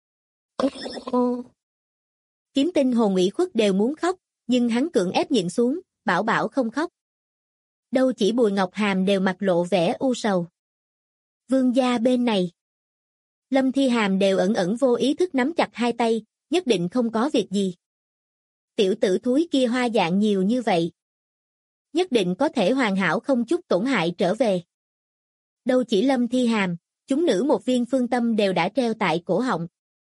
Ô. Kiếm Tinh hồn ủy khuất đều muốn khóc, nhưng hắn cưỡng ép nhịn xuống, bảo không khóc. Đâu chỉ Bùi Ngọc Hàm đều mặt lộ vẻ u sầu. Vương gia bên này. Lâm Thi Hàm đều ẩn vô ý thức nắm chặt hai tay, nhất định không có việc gì. Tiểu tử thúi kia hoa dạng nhiều như vậy. Nhất định có thể hoàn hảo không chút tổn hại trở về. Đâu chỉ Lâm Thi Hàm, chúng nữ một viên phương tâm đều đã treo tại cổ họng.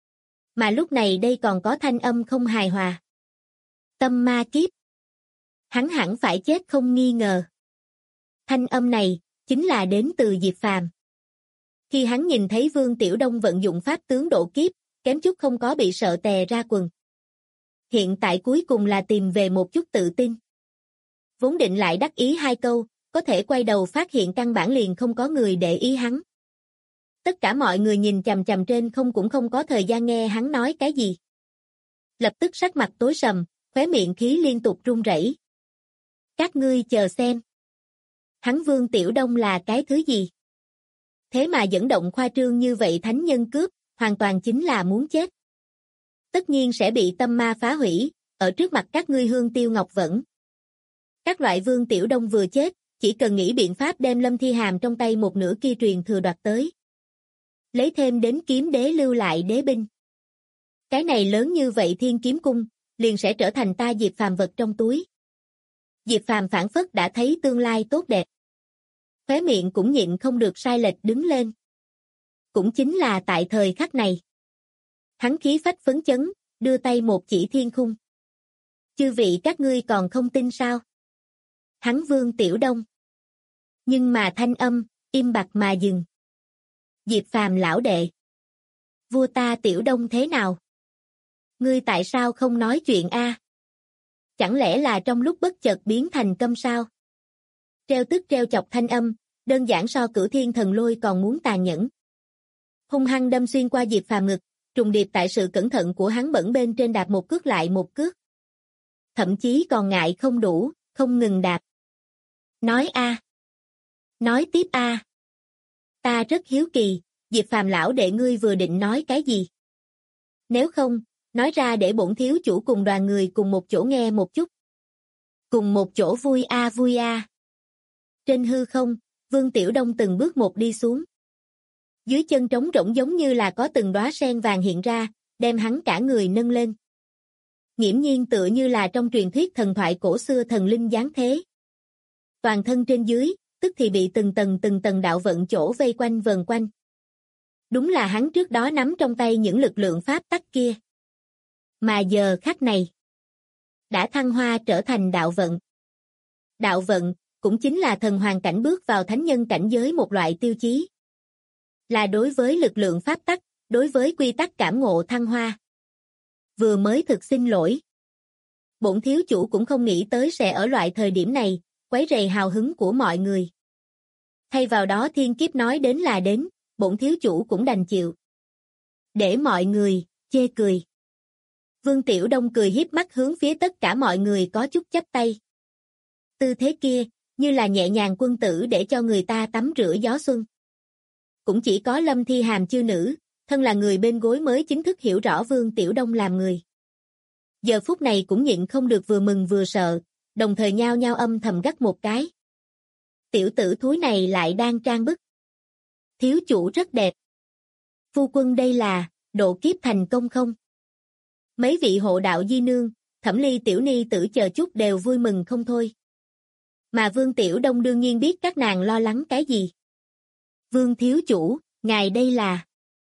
Mà lúc này đây còn có thanh âm không hài hòa. Tâm ma kiếp. Hắn hẳn phải chết không nghi ngờ. Thanh âm này, chính là đến từ Diệp Phàm. Khi hắn nhìn thấy Vương Tiểu Đông vận dụng pháp tướng độ kiếp, kém chút không có bị sợ tè ra quần. Hiện tại cuối cùng là tìm về một chút tự tin. Vốn định lại đắc ý hai câu, có thể quay đầu phát hiện căn bản liền không có người để ý hắn. Tất cả mọi người nhìn chằm chằm trên không cũng không có thời gian nghe hắn nói cái gì. Lập tức sắc mặt tối sầm, khóe miệng khí liên tục run rẩy. Các ngươi chờ xem. Hắn Vương Tiểu Đông là cái thứ gì? Thế mà dẫn động khoa trương như vậy thánh nhân cướp, hoàn toàn chính là muốn chết. Tất nhiên sẽ bị tâm ma phá hủy, ở trước mặt các ngươi Hương Tiêu Ngọc Vẫn. Các loại Vương Tiểu Đông vừa chết, chỉ cần nghĩ biện pháp đem Lâm Thi Hàm trong tay một nửa kia truyền thừa đoạt tới. Lấy thêm đến kiếm đế lưu lại đế binh. Cái này lớn như vậy Thiên Kiếm Cung, liền sẽ trở thành ta Diệp Phàm vật trong túi. Diệp Phàm phảng phất đã thấy tương lai tốt đẹp. Khóe miệng cũng nhịn không được sai lệch đứng lên. Cũng chính là tại thời khắc này. Hắn khí phách phấn chấn, đưa tay một chỉ thiên khung. Chư vị các ngươi còn không tin sao? Hắn Vương Tiểu Đông. Nhưng mà thanh âm, im bặt mà dừng. Diệp Phàm lão đệ. Vua ta Tiểu Đông thế nào? Ngươi tại sao không nói chuyện a? Chẳng lẽ là trong lúc bất chợt biến thành câm sao? treo tức treo chọc thanh âm, đơn giản so Cửu Thiên Thần Lôi còn muốn tàn nhẫn. Hung hăng đâm xuyên qua Diệp Phàm ngực, trùng điệp tại sự cẩn thận của hắn bẩn bên trên đạp một cước lại một cước. Thậm chí còn ngại không đủ, không ngừng đạp. Nói a, nói tiếp a. Ta rất hiếu kỳ, Diệp Phàm lão đệ ngươi vừa định nói cái gì? Nếu không, nói ra để bổn thiếu chủ cùng đoàn người cùng một chỗ nghe một chút. Cùng một chỗ vui a vui a. Trên hư không, Vương Tiểu Đông từng bước một đi xuống. Dưới chân trống rỗng giống như là có từng đóa sen vàng hiện ra, đem hắn cả người nâng lên. Nghiễm nhiên tựa như là trong truyền thuyết thần thoại cổ xưa thần linh giáng thế. Toàn thân trên dưới, tức thì bị từng tầng đạo vận chỗ vây quanh vần quanh. Đúng là hắn trước đó nắm trong tay những lực lượng pháp tắc kia. Mà giờ khắc này, đã thăng hoa trở thành đạo vận. Đạo vận, cũng chính là thần hoàn cảnh bước vào thánh nhân cảnh giới một loại tiêu chí. Là đối với lực lượng pháp tắc, đối với quy tắc cảm ngộ thăng hoa. Vừa mới thực xin lỗi. Bổn thiếu chủ cũng không nghĩ tới sẽ ở loại thời điểm này, quấy rầy hào hứng của mọi người. Thay vào đó thiên kiếp nói đến là đến, bổn thiếu chủ cũng đành chịu. Để mọi người, chê cười. Vương Tiểu Đông cười hiếp mắt hướng phía tất cả mọi người có chút chắp tay. Tư thế kia, như là nhẹ nhàng quân tử để cho người ta tắm rửa gió xuân. Cũng chỉ có Lâm Thi Hàm chư nữ, thân là người bên gối mới chính thức hiểu rõ Vương Tiểu Đông làm người. Giờ phút này cũng nhịn không được vừa mừng vừa sợ, đồng thời nhao nhao âm thầm gắt một cái. Tiểu tử thúi này lại đang trang bức. Thiếu chủ rất đẹp. Phu quân đây là, độ kiếp thành công không? Mấy vị hộ đạo di nương, Thẩm Ly tiểu ni tử chờ chút đều vui mừng không thôi. Mà Vương Tiểu Đông đương nhiên biết các nàng lo lắng cái gì. Vương thiếu chủ, ngài đây là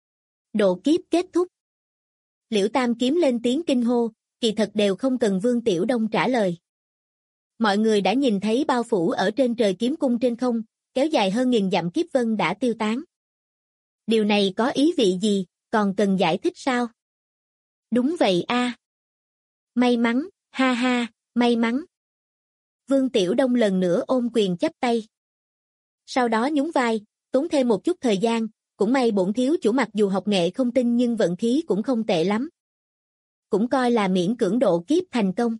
độ kiếp kết thúc. Liễu Tam Kiếm lên tiếng kinh hô, kỳ thật đều không cần Vương Tiểu Đông trả lời. Mọi người đã nhìn thấy bao phủ ở trên trời kiếm cung trên không, kéo dài hơn 1000 dặm kiếp vân đã tiêu tán. Điều này có ý vị gì, còn cần giải thích sao? Đúng vậy a. May mắn, ha ha, may mắn. Vương Tiểu Đông lần nữa ôm quyền chắp tay. Sau đó nhún vai, tốn thêm một chút thời gian, cũng may bổn thiếu chủ mặc dù học nghệ không tinh nhưng vận khí cũng không tệ lắm. Cũng coi là miễn cưỡng độ kiếp thành công.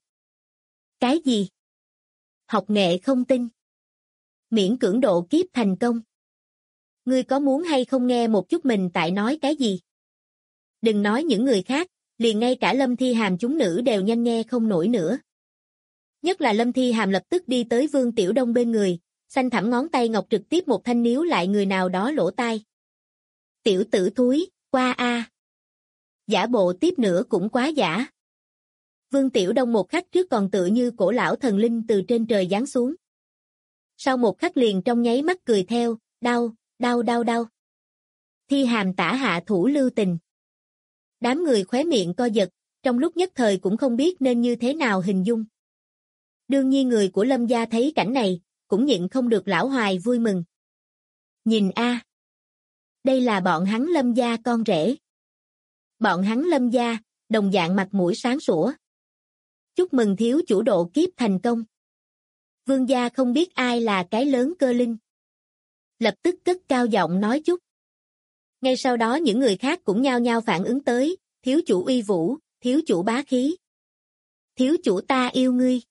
Cái gì? Học nghệ không tinh. Miễn cưỡng độ kiếp thành công. Ngươi có muốn hay không nghe một chút mình tại nói cái gì? Đừng nói những người khác, liền ngay cả Lâm Thi Hàm chúng nữ đều nhanh nghe không nổi nữa. Nhất là Lâm Thi Hàm lập tức đi tới Vương Tiểu Đông bên người, xanh thẳm ngón tay ngọc trực tiếp một thanh níu lại người nào đó lỗ tai. Tiểu tử thúi, qua a. Giả bộ tiếp nữa cũng quá giả. Vương Tiểu Đông một khắc trước còn tựa như cổ lão thần linh từ trên trời giáng xuống. Sau một khắc liền trong nháy mắt cười theo, đau, đau đau đau. Thi Hàm tả hạ thủ lưu tình. Đám người khóe miệng co giật, trong lúc nhất thời cũng không biết nên như thế nào hình dung. Đương nhiên người của Lâm gia thấy cảnh này, cũng nhịn không được lão hoài vui mừng. Nhìn a, đây là bọn hắn Lâm gia con rể. Bọn hắn Lâm gia, đồng dạng mặt mũi sáng sủa. Chúc mừng thiếu chủ độ kiếp thành công. Vương gia không biết ai là cái lớn cơ linh. Lập tức cất cao giọng nói chút. Ngay sau đó những người khác cũng nhao nhao phản ứng tới, thiếu chủ uy vũ, thiếu chủ bá khí. Thiếu chủ ta yêu ngươi.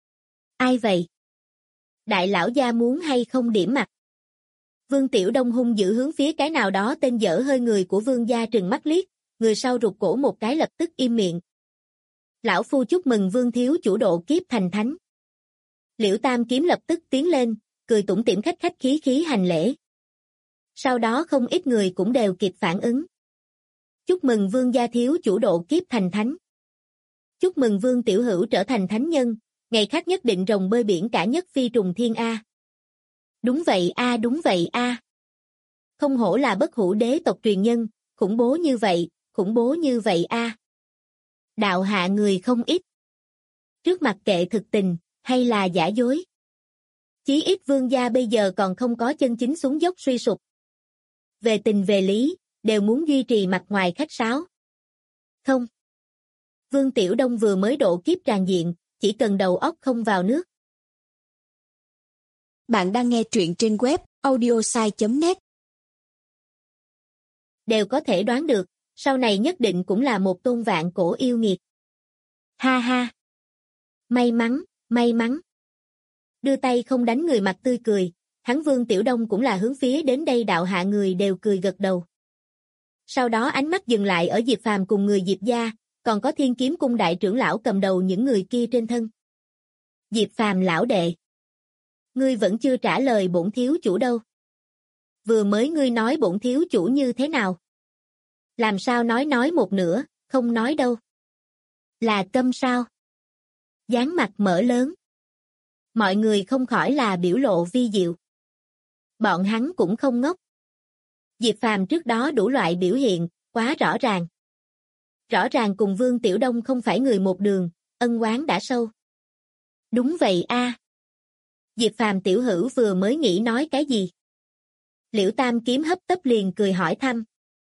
Ai vậy? Đại lão gia muốn hay không điểm mặt? Vương Tiểu Đông hung dữ hướng phía cái nào đó tên dở hơi người của vương gia trừng mắt liếc, người sau rụt cổ một cái lập tức im miệng. Lão phu chúc mừng Vương thiếu chủ độ kiếp thành thánh. Liễu Tam Kiếm lập tức tiến lên, cười tủm tỉm khách khách khí khí hành lễ. Sau đó không ít người cũng đều kịp phản ứng. Chúc mừng Vương gia thiếu chủ độ kiếp thành thánh. Chúc mừng Vương tiểu hữu trở thành thánh nhân, ngày khác nhất định rồng bơi biển cả nhất phi trùng thiên a. Đúng vậy a, đúng vậy a. Không hổ là bất hủ đế tộc truyền nhân, khủng bố như vậy a. Đạo hạ người không ít. Trước mặt kệ thực tình, hay là giả dối. Chí ít vương gia bây giờ còn không có chân chính xuống dốc suy sụp. Về tình về lý, đều muốn duy trì mặt ngoài khách sáo. Không. Vương Tiểu Đông vừa mới độ kiếp tràn diện, chỉ cần đầu óc không vào nước. Bạn đang nghe truyện trên web audiosai.net. Đều có thể đoán được, sau này nhất định cũng là một tôn vạn cổ yêu nghiệt. Ha ha. May mắn, may mắn. Đưa tay không đánh người mặt tươi cười, hắn Vương Tiểu Đông cũng là hướng phía đến đây đạo hạ người đều cười gật đầu. Sau đó ánh mắt dừng lại ở Diệp Phàm cùng người Diệp gia, còn có Thiên Kiếm Cung đại trưởng lão cầm đầu những người kia trên thân. Diệp Phàm lão đệ. Ngươi vẫn chưa trả lời bổn thiếu chủ đâu. Vừa mới ngươi nói bổn thiếu chủ như thế nào? Làm sao nói một nửa, không nói đâu. Là câm sao? Dáng mặt mở lớn. Mọi người không khỏi là biểu lộ vi diệu. Bọn hắn cũng không ngốc. Diệp Phàm trước đó đủ loại biểu hiện, quá rõ ràng. Rõ ràng cùng Vương Tiểu Đông không phải người một đường, ân oán đã sâu. Đúng vậy a. Diệp Phàm tiểu hữu vừa mới nghĩ nói cái gì? Liễu Tam Kiếm hấp tấp liền cười hỏi thăm.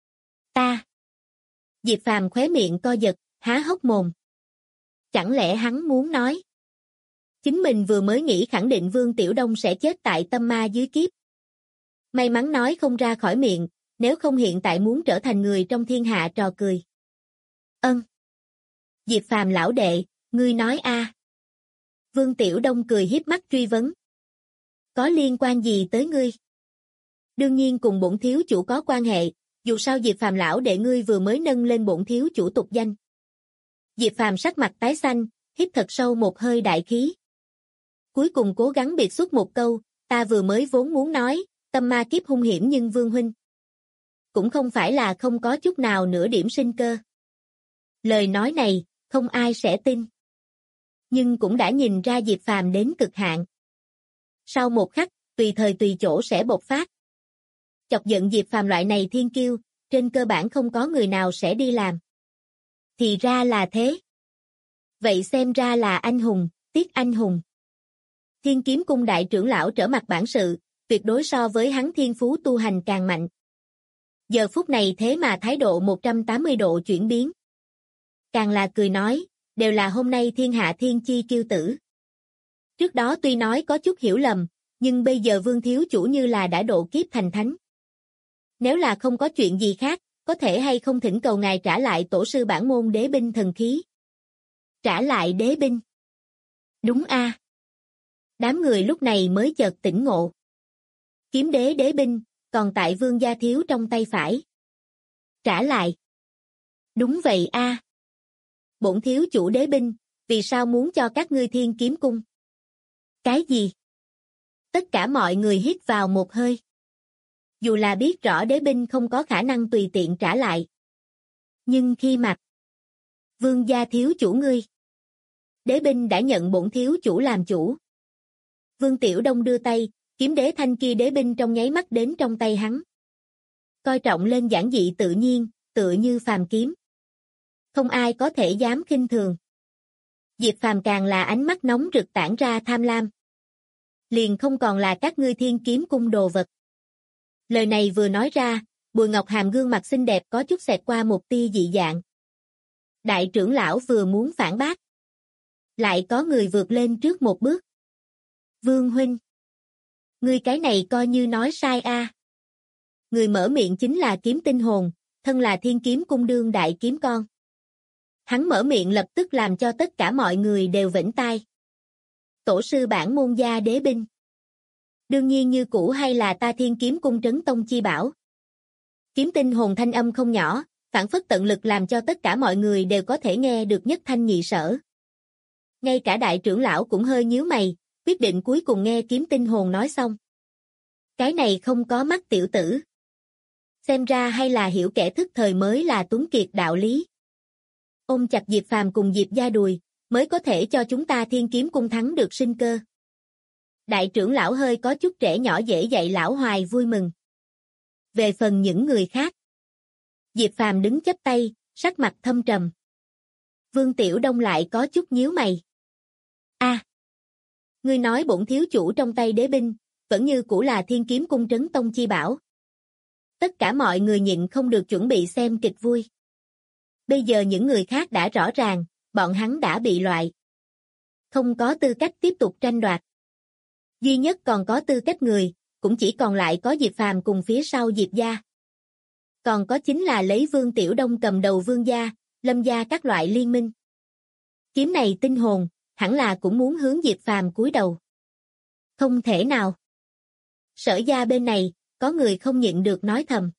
Ta. Diệp Phàm khóe miệng co giật, há hốc mồm. Chẳng lẽ hắn muốn nói? Chính mình vừa mới nghĩ khẳng định Vương Tiểu Đông sẽ chết tại tâm ma dưới kiếp. May mắn nói không ra khỏi miệng, nếu không hiện tại muốn trở thành người trong thiên hạ trò cười. Ân. Diệp Phàm lão đệ, ngươi nói a. Vương Tiểu Đông cười hiếp mắt truy vấn. Có liên quan gì tới ngươi? Đương nhiên cùng bổn thiếu chủ có quan hệ, dù sao Diệp Phàm lão đệ ngươi vừa mới nâng lên bổn thiếu chủ tục danh. Diệp Phàm sắc mặt tái xanh, hít thật sâu một hơi đại khí. Cuối cùng cố gắng biệt xuất một câu, ta vừa mới vốn muốn nói, tâm ma kiếp hung hiểm nhưng Vương huynh. Cũng không phải là không có chút nào nửa điểm sinh cơ. Lời nói này, không ai sẽ tin. Nhưng cũng đã nhìn ra Diệp Phàm đến cực hạn. Sau một khắc, tùy thời tùy chỗ sẽ bộc phát. Chọc giận Diệp Phàm loại này thiên kiêu, trên cơ bản không có người nào sẽ đi làm. Thì ra là thế. Vậy xem ra là anh hùng, tiếc anh hùng. Thiên Kiếm Cung đại trưởng lão trở mặt bản sự, tuyệt đối so với hắn thiên phú tu hành càng mạnh. Giờ phút này thế mà thái độ 180 độ chuyển biến. Càng là cười nói, đều là hôm nay thiên hạ thiên chi kiêu tử. Trước đó tuy nói có chút hiểu lầm, nhưng bây giờ Vương thiếu chủ như là đã độ kiếp thành thánh. Nếu là không có chuyện gì khác, có thể hay không thỉnh cầu ngài trả lại tổ sư bản môn đế binh thần khí. Trả lại đế binh. Đúng a. Đám người lúc này mới chợt tỉnh ngộ. Kiếm đế đế binh, còn tại Vương gia thiếu trong tay phải. Trả lại. Đúng vậy a. Bổn thiếu chủ đế binh, vì sao muốn cho các ngươi Thiên Kiếm Cung? Cái gì? Tất cả mọi người hít vào một hơi. Dù là biết rõ đế binh không có khả năng tùy tiện trả lại. Nhưng khi mặt Vương gia thiếu chủ ngươi, đế binh đã nhận bổn thiếu chủ làm chủ. Vương Tiểu Đông đưa tay, kiếm đế thanh kia đế binh trong nháy mắt đến trong tay hắn. Coi trọng lên giản dị tự nhiên, tựa như phàm kiếm. Không ai có thể dám khinh thường. Diệp Phàm càng là ánh mắt nóng rực tản ra tham lam. Liền không còn là các ngươi Thiên Kiếm Cung đồ vật. Lời này vừa nói ra, Bùi Ngọc Hàm gương mặt xinh đẹp có chút xẹt qua một tia dị dạng. Đại trưởng lão vừa muốn phản bác. Lại có người vượt lên trước một bước. Vương huynh. Ngươi cái này coi như nói sai a. Người mở miệng chính là Kiếm Tinh Hồn, thân là Thiên Kiếm Cung đương đại kiếm con. Hắn mở miệng lập tức làm cho tất cả mọi người đều vểnh tai. Tổ sư bản môn gia đế binh. Đương nhiên như cũ hay là ta Thiên Kiếm Cung trấn tông chi bảo. Kiếm Tinh Hồn thanh âm không nhỏ, phảng phất tận lực làm cho tất cả mọi người đều có thể nghe được nhất thanh nhị sở. Ngay cả đại trưởng lão cũng hơi nhíu mày, quyết định cuối cùng nghe Kiếm Tinh Hồn nói xong. Cái này không có mắt tiểu tử. Xem ra hay là hiểu kẻ thức thời mới là tuấn kiệt đạo lý. Ôm chặt Diệp Phàm cùng Diệp gia đùi, mới có thể cho chúng ta Thiên Kiếm Cung thắng được sinh cơ. Đại trưởng lão hơi có chút trẻ nhỏ dễ dạy lão hoài vui mừng. Về phần những người khác, Diệp Phàm đứng chắp tay, sắc mặt thâm trầm. Vương Tiểu Đông lại có chút nhíu mày. A, ngươi nói bổn thiếu chủ trong tay đế binh, vẫn như cũ là Thiên Kiếm Cung trấn tông chi bảo. Tất cả mọi người nhịn không được chuẩn bị xem kịch vui. Bây giờ những người khác đã rõ ràng, bọn hắn đã bị loại. Không có tư cách tiếp tục tranh đoạt. Duy nhất còn có tư cách người, cũng chỉ còn lại có Diệp Phàm cùng phía sau Diệp gia. Còn có chính là lấy Vương Tiểu Đông cầm đầu Vương gia, Lâm gia các loại liên minh. Kiếm này tinh hồn, hẳn là cũng muốn hướng Diệp Phàm cúi đầu. Không thể nào. Sở gia bên này, có người không nhịn được nói thầm.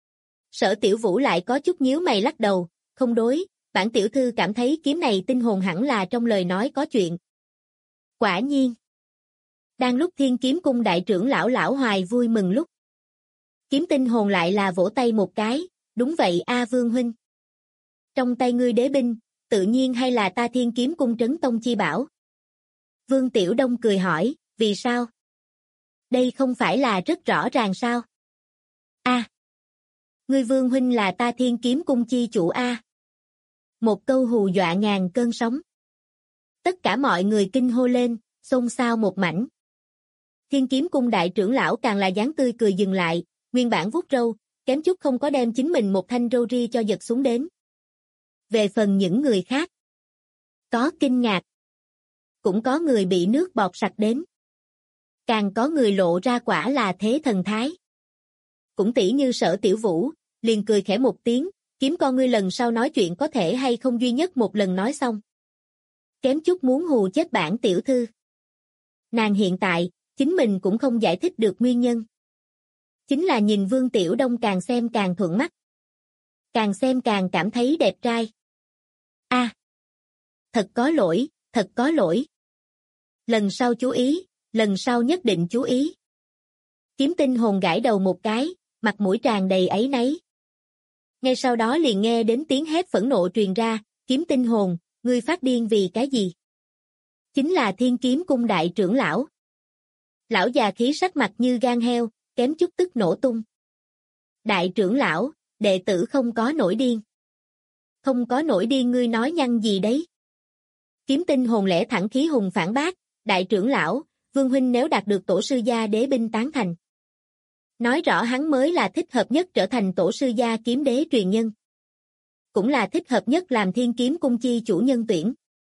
Sở Tiểu Vũ lại có chút nhíu mày lắc đầu, không đối, bản tiểu thư cảm thấy kiếm này tinh hồn hẳn là trong lời nói có chuyện. Quả nhiên. Đang lúc Thiên Kiếm Cung đại trưởng lão Lão Hoài vui mừng lúc. Kiếm tinh hồn lại là vỗ tay một cái, đúng vậy a Vương huynh. Trong tay ngươi đế binh, tự nhiên hay là ta Thiên Kiếm Cung trấn tông chi bảo. Vương Tiểu Đông cười hỏi, vì sao? Đây không phải là rất rõ ràng sao? A, ngươi Vương huynh là ta Thiên Kiếm Cung chi chủ a. Một câu hù dọa ngàn cơn sóng. Tất cả mọi người kinh hô lên, xôn xao một mảnh. Thiên Kiếm Cung đại trưởng lão càng là dáng tươi cười dừng lại, nguyên bản vuốt râu, kém chút không có đem chính mình một thanh râu ria cho giật xuống đến. Về phần những người khác, có kinh ngạc, cũng có người bị nước bọt sặc đến. Càng có người lộ ra quả là thế thần thái. Cũng tỉ như Sở Tiểu Vũ, liền cười khẽ một tiếng, kiếm con ngươi lần sau nói chuyện có thể hay không duy nhất một lần nói xong. Kém chút muốn hù chết bản tiểu thư. Nàng hiện tại, chính mình cũng không giải thích được nguyên nhân. Chính là nhìn Vương Tiểu Đông càng xem càng thuận mắt. Càng xem càng cảm thấy đẹp trai. A, thật có lỗi, thật có lỗi. Lần sau chú ý, lần sau nhất định chú ý. Kiếm tinh hồn gãi đầu một cái, mặt mũi tràn đầy áy náy. Ngay sau đó liền nghe đến tiếng hét phẫn nộ truyền ra, kiếm tinh hồn, ngươi phát điên vì cái gì? Chính là Thiên Kiếm Cung đại trưởng lão. Lão già khí sắc mặt như gan heo, kém chút tức nổ tung. Đại trưởng lão, đệ tử không có nổi điên. Không có nổi điên ngươi nói nhăng gì đấy? Kiếm tinh hồn lẽ thẳng khí hùng phản bác, đại trưởng lão, Vương huynh nếu đạt được tổ sư gia đế binh tán thành. Nói rõ hắn mới là thích hợp nhất trở thành tổ sư gia kiếm đế truyền nhân. Cũng là thích hợp nhất làm Thiên Kiếm Cung chi chủ nhân tuyển.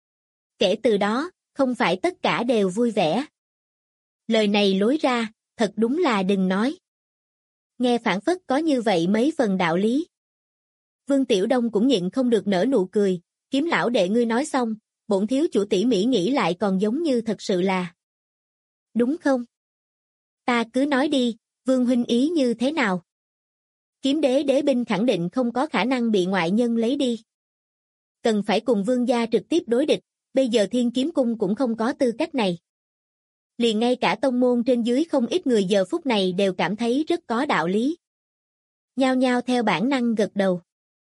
Kể từ đó, không phải tất cả đều vui vẻ. Lời này lối ra, thật đúng là đừng nói. Nghe phản phất có như vậy mấy phần đạo lý. Vương Tiểu Đông cũng nhịn không được nở nụ cười, kiếm lão đệ ngươi nói xong, bổn thiếu chủ tỉ mỉ nghĩ lại còn giống như thật sự là. Đúng không? Ta cứ nói đi, Vương huynh ý như thế nào? Kiếm đế đế binh khẳng định không có khả năng bị ngoại nhân lấy đi. Cần phải cùng Vương gia trực tiếp đối địch, bây giờ Thiên Kiếm Cung cũng không có tư cách này. Liền ngay cả tông môn trên dưới không ít người giờ phút này đều cảm thấy rất có đạo lý. Nhao nhao theo bản năng gật đầu.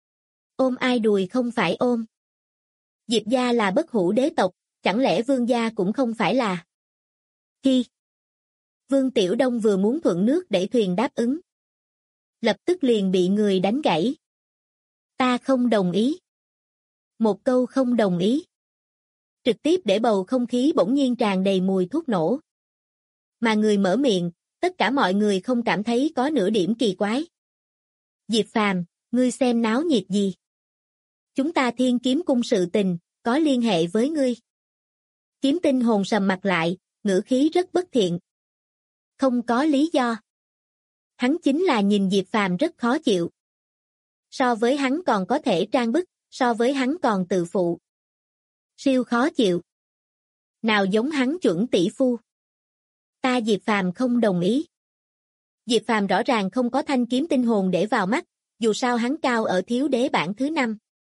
Ôm ai đùi không phải ôm. Diệp gia là bất hủ đế tộc, chẳng lẽ Vương gia cũng không phải là? Khi Vương Tiểu Đông vừa muốn thuận nước đẩy thuyền đáp ứng, lập tức liền bị người đánh gãy. Ta không đồng ý. Một câu không đồng ý. Trực tiếp để bầu không khí bỗng nhiên tràn đầy mùi thuốc nổ. Mà người mở miệng, tất cả mọi người không cảm thấy có nửa điểm kỳ quái. Diệp Phàm, ngươi xem náo nhiệt gì? Chúng ta Thiên Kiếm Cung sự tình, có liên hệ với ngươi. Kiếm tinh hồn sầm mặt lại, ngữ khí rất bất thiện. Không có lý do. Hắn chính là nhìn Diệp Phàm rất khó chịu. So với hắn còn có thể trang bức, so với hắn còn tự phụ. Siêu khó chịu. Nào giống hắn chuẩn tỷ phu. Ta Diệp Phàm không đồng ý. Diệp Phàm rõ ràng không có thanh kiếm tinh hồn để vào mắt, dù sao hắn cao ở thiếu đế bảng thứ 5.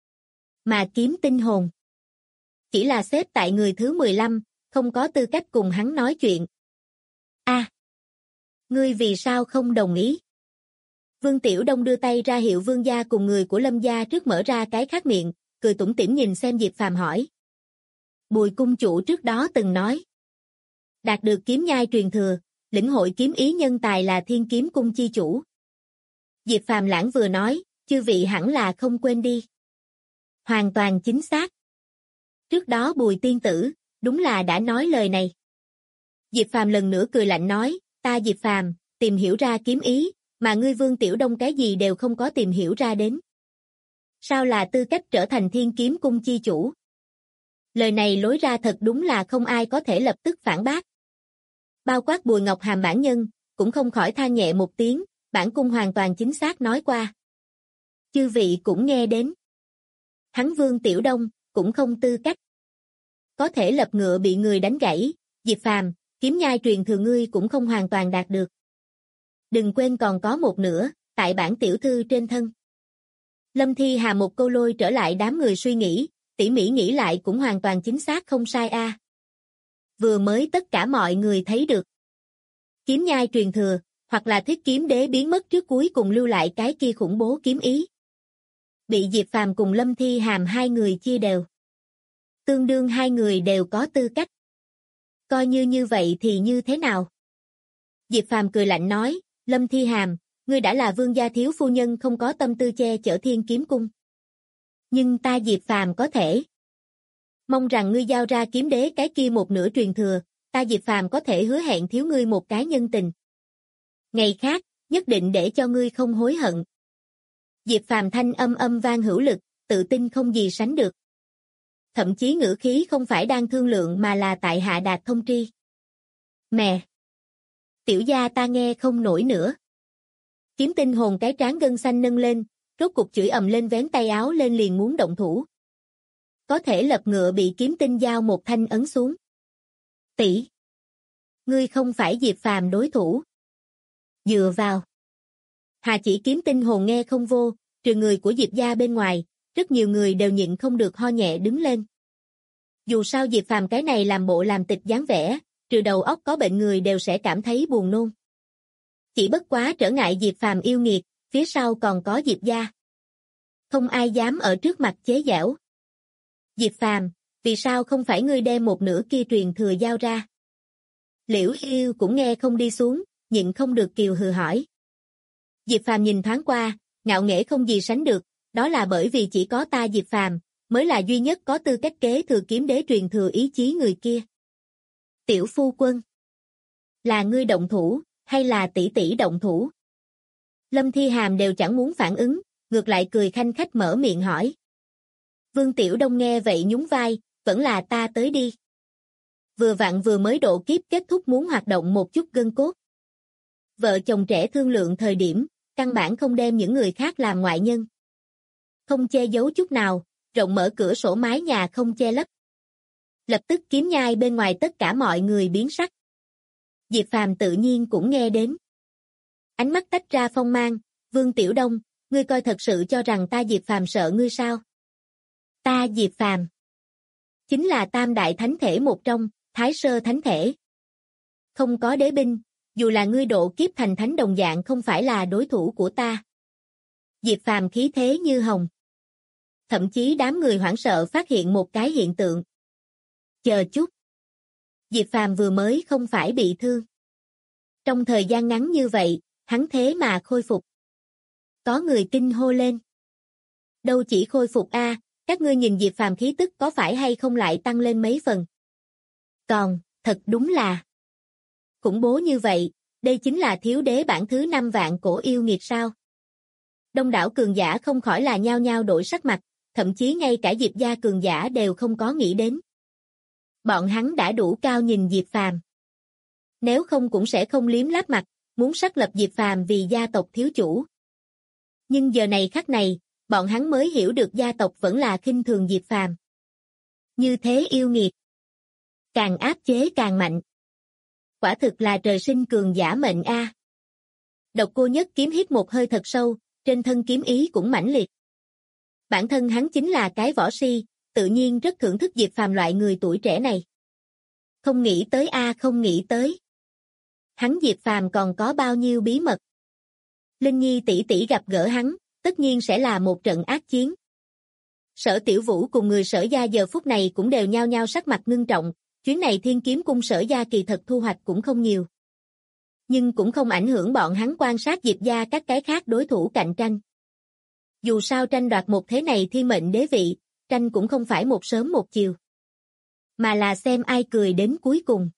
Mà kiếm tinh hồn chỉ là xếp tại người thứ 15, không có tư cách cùng hắn nói chuyện. A, ngươi vì sao không đồng ý? Vương Tiểu Đông đưa tay ra hiệu Vương gia cùng người của Lâm gia trước mở ra cái khác miệng, cười tủm tỉm nhìn xem Diệp Phàm hỏi. Bùi cung chủ trước đó từng nói, đạt được kiếm nhai truyền thừa, lĩnh hội kiếm ý nhân tài là Thiên Kiếm Cung chi chủ. Diệp Phàm lãng vừa nói, chư vị hẳn là không quên đi. Hoàn toàn chính xác. Trước đó Bùi tiên tử, đúng là đã nói lời này. Diệp Phàm lần nữa cười lạnh nói, ta Diệp Phàm, tìm hiểu ra kiếm ý, mà ngươi Vương Tiểu Đông cái gì đều không có tìm hiểu ra đến. Sao là tư cách trở thành Thiên Kiếm Cung chi chủ? Lời này lối ra thật đúng là không ai có thể lập tức phản bác. Bao quát Bùi Ngọc Hàm bản nhân, cũng không khỏi than nhẹ một tiếng, bản cung hoàn toàn chính xác nói qua. Chư vị cũng nghe đến. Hắn Vương Tiểu Đông, cũng không tư cách. Có thể lập ngựa bị người đánh gãy, Diệp Phàm, kiếm nhai truyền thừa ngươi cũng không hoàn toàn đạt được. Đừng quên còn có một nửa, tại bản tiểu thư trên thân. Lâm Thi Hà một câu lôi trở lại đám người suy nghĩ, tỉ mỉ nghĩ lại cũng hoàn toàn chính xác không sai a. Vừa mới tất cả mọi người thấy được. Kiếm nhai truyền thừa, hoặc là thiết kiếm đế biến mất trước cuối cùng lưu lại cái kia khủng bố kiếm ý. Bị Diệp Phàm cùng Lâm Thi Hàm hai người chia đều. Tương đương hai người đều có tư cách. Coi như vậy thì như thế nào? Diệp Phàm cười lạnh nói, Lâm Thi Hàm, ngươi đã là vương gia thiếu phu nhân không có tâm tư che chở Thiên Kiếm Cung. Nhưng ta Diệp Phàm có thể. Mong rằng ngươi giao ra kiếm đế cái kia một nửa truyền thừa, ta Diệp Phàm có thể hứa hẹn thiếu ngươi một cái nhân tình. Ngày khác, nhất định để cho ngươi không hối hận. Diệp Phàm thanh âm vang hữu lực, tự tin không gì sánh được. Thậm chí ngữ khí không phải đang thương lượng mà là tại hạ đạt thông tri. Mẹ! Tiểu gia ta nghe không nổi nữa. Kiếm Tinh Hồn cái trán gân xanh nâng lên, rốt cục chửi ầm lên vén tay áo lên liền muốn động thủ. Có thể lập ngựa bị Kiếm Tinh giao một thanh ấn xuống. Tỷ! Ngươi không phải Diệp Phàm đối thủ. Dựa vào. Hà chỉ Kiếm Tinh Hồn nghe không vô, trừ người của Diệp gia bên ngoài, rất nhiều người đều nhịn không được ho nhẹ đứng lên. Dù sao Diệp Phàm cái này làm bộ làm tịch dáng vẻ, trừ đầu óc có bệnh người đều sẽ cảm thấy buồn nôn. Chỉ bất quá trở ngại Diệp Phàm yêu nghiệt, phía sau còn có Diệp gia. Không ai dám ở trước mặt chế giễu. Diệp Phàm, vì sao không phải ngươi đem một nửa kia truyền thừa giao ra? Liễu Yêu cũng nghe không đi xuống, nhịn không được kiều hừ hỏi. Diệp Phàm nhìn thoáng qua, ngạo nghễ không gì sánh được, đó là bởi vì chỉ có ta Diệp Phàm mới là duy nhất có tư cách kế thừa kiếm đế truyền thừa ý chí người kia. Tiểu phu quân, là ngươi động thủ, hay là tỷ tỷ động thủ? Lâm Thi Hàm đều chẳng muốn phản ứng, ngược lại cười khanh khách mở miệng hỏi. Vương Tiểu Đông nghe vậy nhún vai, vẫn là ta tới đi. Vừa vặn vừa mới độ kiếp kết thúc muốn hoạt động một chút gân cốt. Vợ chồng trẻ thương lượng thời điểm, căn bản không đem những người khác làm ngoại nhân. Không che giấu chút nào, rộng mở cửa sổ mái nhà không che lấp. Lập tức kiếm nhai bên ngoài tất cả mọi người biến sắc. Diệp Phàm tự nhiên cũng nghe đến. Ánh mắt tách ra phong mang, Vương Tiểu Đông, ngươi coi thật sự cho rằng ta Diệp Phàm sợ ngươi sao? Ta Diệp Phàm chính là tam đại thánh thể một trong, Thái Sơ Thánh Thể. Không có đế binh, dù là ngươi độ kiếp thành thánh đồng dạng không phải là đối thủ của ta. Diệp Phàm khí thế như hồng. Thậm chí đám người hoảng sợ phát hiện một cái hiện tượng. Chờ chút. Diệp Phàm vừa mới không phải bị thương. Trong thời gian ngắn như vậy, hắn thế mà khôi phục. Có người kinh hô lên. Đâu chỉ khôi phục a, các ngươi nhìn Diệp Phàm khí tức có phải hay không lại tăng lên mấy phần. Còn, thật đúng là khủng bố như vậy, đây chính là thiếu đế bản thứ 5 vạn cổ yêu nghiệt sao? Đông đảo cường giả không khỏi là nhao nhao đổi sắc mặt, thậm chí ngay cả Diệp gia cường giả đều không có nghĩ đến. Bọn hắn đã đủ cao nhìn Diệp Phàm. Nếu không cũng sẽ không liếm láp mặt, muốn xác lập Diệp Phàm vì gia tộc thiếu chủ. Nhưng giờ này khắc này, bọn hắn mới hiểu được gia tộc vẫn là khinh thường Diệp Phàm. Như thế yêu nghiệt. Càng áp chế càng mạnh. Quả thực là trời sinh cường giả mệnh a. Độc Cô Nhất Kiếm hít một hơi thật sâu, trên thân kiếm ý cũng mãnh liệt. Bản thân hắn chính là cái võ si, tự nhiên rất thưởng thức Diệp Phàm loại người tuổi trẻ này. Không nghĩ tới a, không nghĩ tới. Hắn Diệp Phàm còn có bao nhiêu bí mật. Linh Nhi tỷ tỷ gặp gỡ hắn, tất nhiên sẽ là một trận ác chiến. Sở Tiểu Vũ cùng người Sở gia giờ phút này cũng đều nhao nhao sắc mặt ngưng trọng, chuyến này Thiên Kiếm Cung Sở gia kỳ thật thu hoạch cũng không nhiều. Nhưng cũng không ảnh hưởng bọn hắn quan sát Diệp gia các cái khác đối thủ cạnh tranh. Dù sao tranh đoạt một thế này thiên mệnh đế vị, tranh cũng không phải một sớm một chiều. Mà là xem ai cười đến cuối cùng.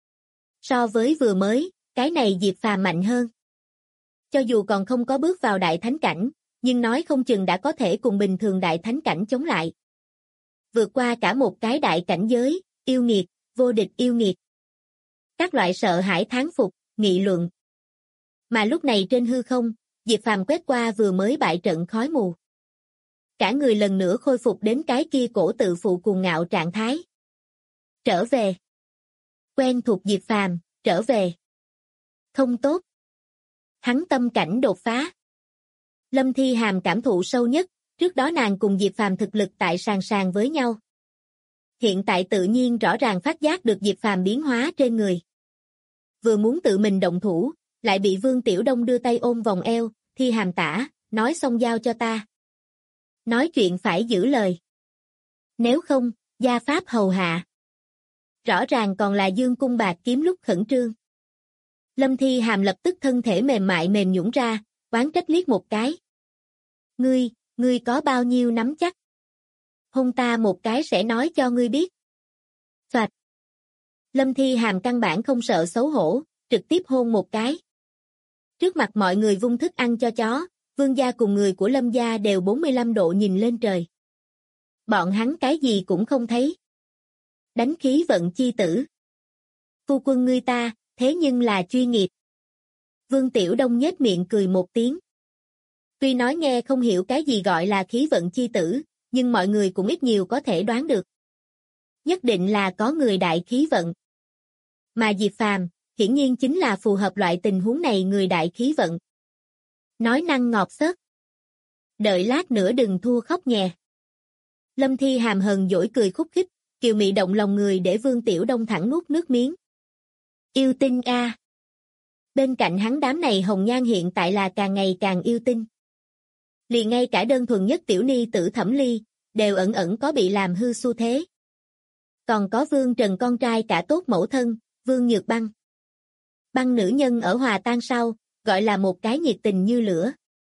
So với vừa mới, cái này Diệp Phàm mạnh hơn. Cho dù còn không có bước vào đại thánh cảnh, nhưng nói không chừng đã có thể cùng bình thường đại thánh cảnh chống lại. Vượt qua cả một cái đại cảnh giới, yêu nghiệt, vô địch yêu nghiệt. Các loại sợ hãi thán phục, nghị luận. Mà lúc này trên hư không, Diệp Phàm quét qua vừa mới bại trận khói mù. Cả người lần nữa khôi phục đến cái kia cổ tự phụ cuồng ngạo trạng thái. Trở về. Quen thuộc Diệp Phàm, trở về. Không tốt. Hắn tâm cảnh đột phá. Lâm Thi Hàm cảm thụ sâu nhất, trước đó nàng cùng Diệp Phàm thực lực tại sàn với nhau. Hiện tại tự nhiên rõ ràng phát giác được Diệp Phàm biến hóa trên người. Vừa muốn tự mình động thủ, lại bị Vương Tiểu Đông đưa tay ôm vòng eo, Thi Hàm tả, nói xong giao cho ta. Nói chuyện phải giữ lời. Nếu không, gia pháp hầu hạ. Rõ ràng còn là dương cung bạc kiếm lúc khẩn trương. Lâm Thi Hàm lập tức thân thể mềm mại mềm nhũn ra, oán trách liếc một cái. Ngươi có bao nhiêu nắm chắc? Hôn ta một cái sẽ nói cho ngươi biết. Phạt. Lâm Thi Hàm căn bản không sợ xấu hổ, trực tiếp hôn một cái. Trước mặt mọi người vung thức ăn cho chó, Vương gia cùng người của Lâm gia đều 45 độ nhìn lên trời. Bọn hắn cái gì cũng không thấy. Đánh khí vận chi tử. Phu quân ngươi ta, thế nhưng là chuyên nghiệp. Vương Tiểu Đông nhếch miệng cười một tiếng. Tuy nói nghe không hiểu cái gì gọi là khí vận chi tử, nhưng mọi người cũng ít nhiều có thể đoán được. Nhất định là có người đại khí vận. Mà Diệp Phàm, hiển nhiên chính là phù hợp loại tình huống này người đại khí vận. Nói năng ngọt xớt. Đợi lát nữa đừng thua khóc nhè. Lâm Thi Hàm hờn dỗi cười khúc khích, kiều mị động lòng người để Vương Tiểu Đông thẳng nuốt nước miếng. Yêu tinh a. Bên cạnh hắn đám này hồng nhan hiện tại là càng ngày càng yêu tinh. Liền ngay cả đơn thuần nhất tiểu ni tử Thẩm Ly, đều ẩn ẩn có bị làm hư xu thế. Còn có Vương Trần con trai cả tốt mẫu thân, Vương Nhược Băng. Băng nữ nhân ở hòa tan sau, gọi là một cái nhiệt tình như lửa.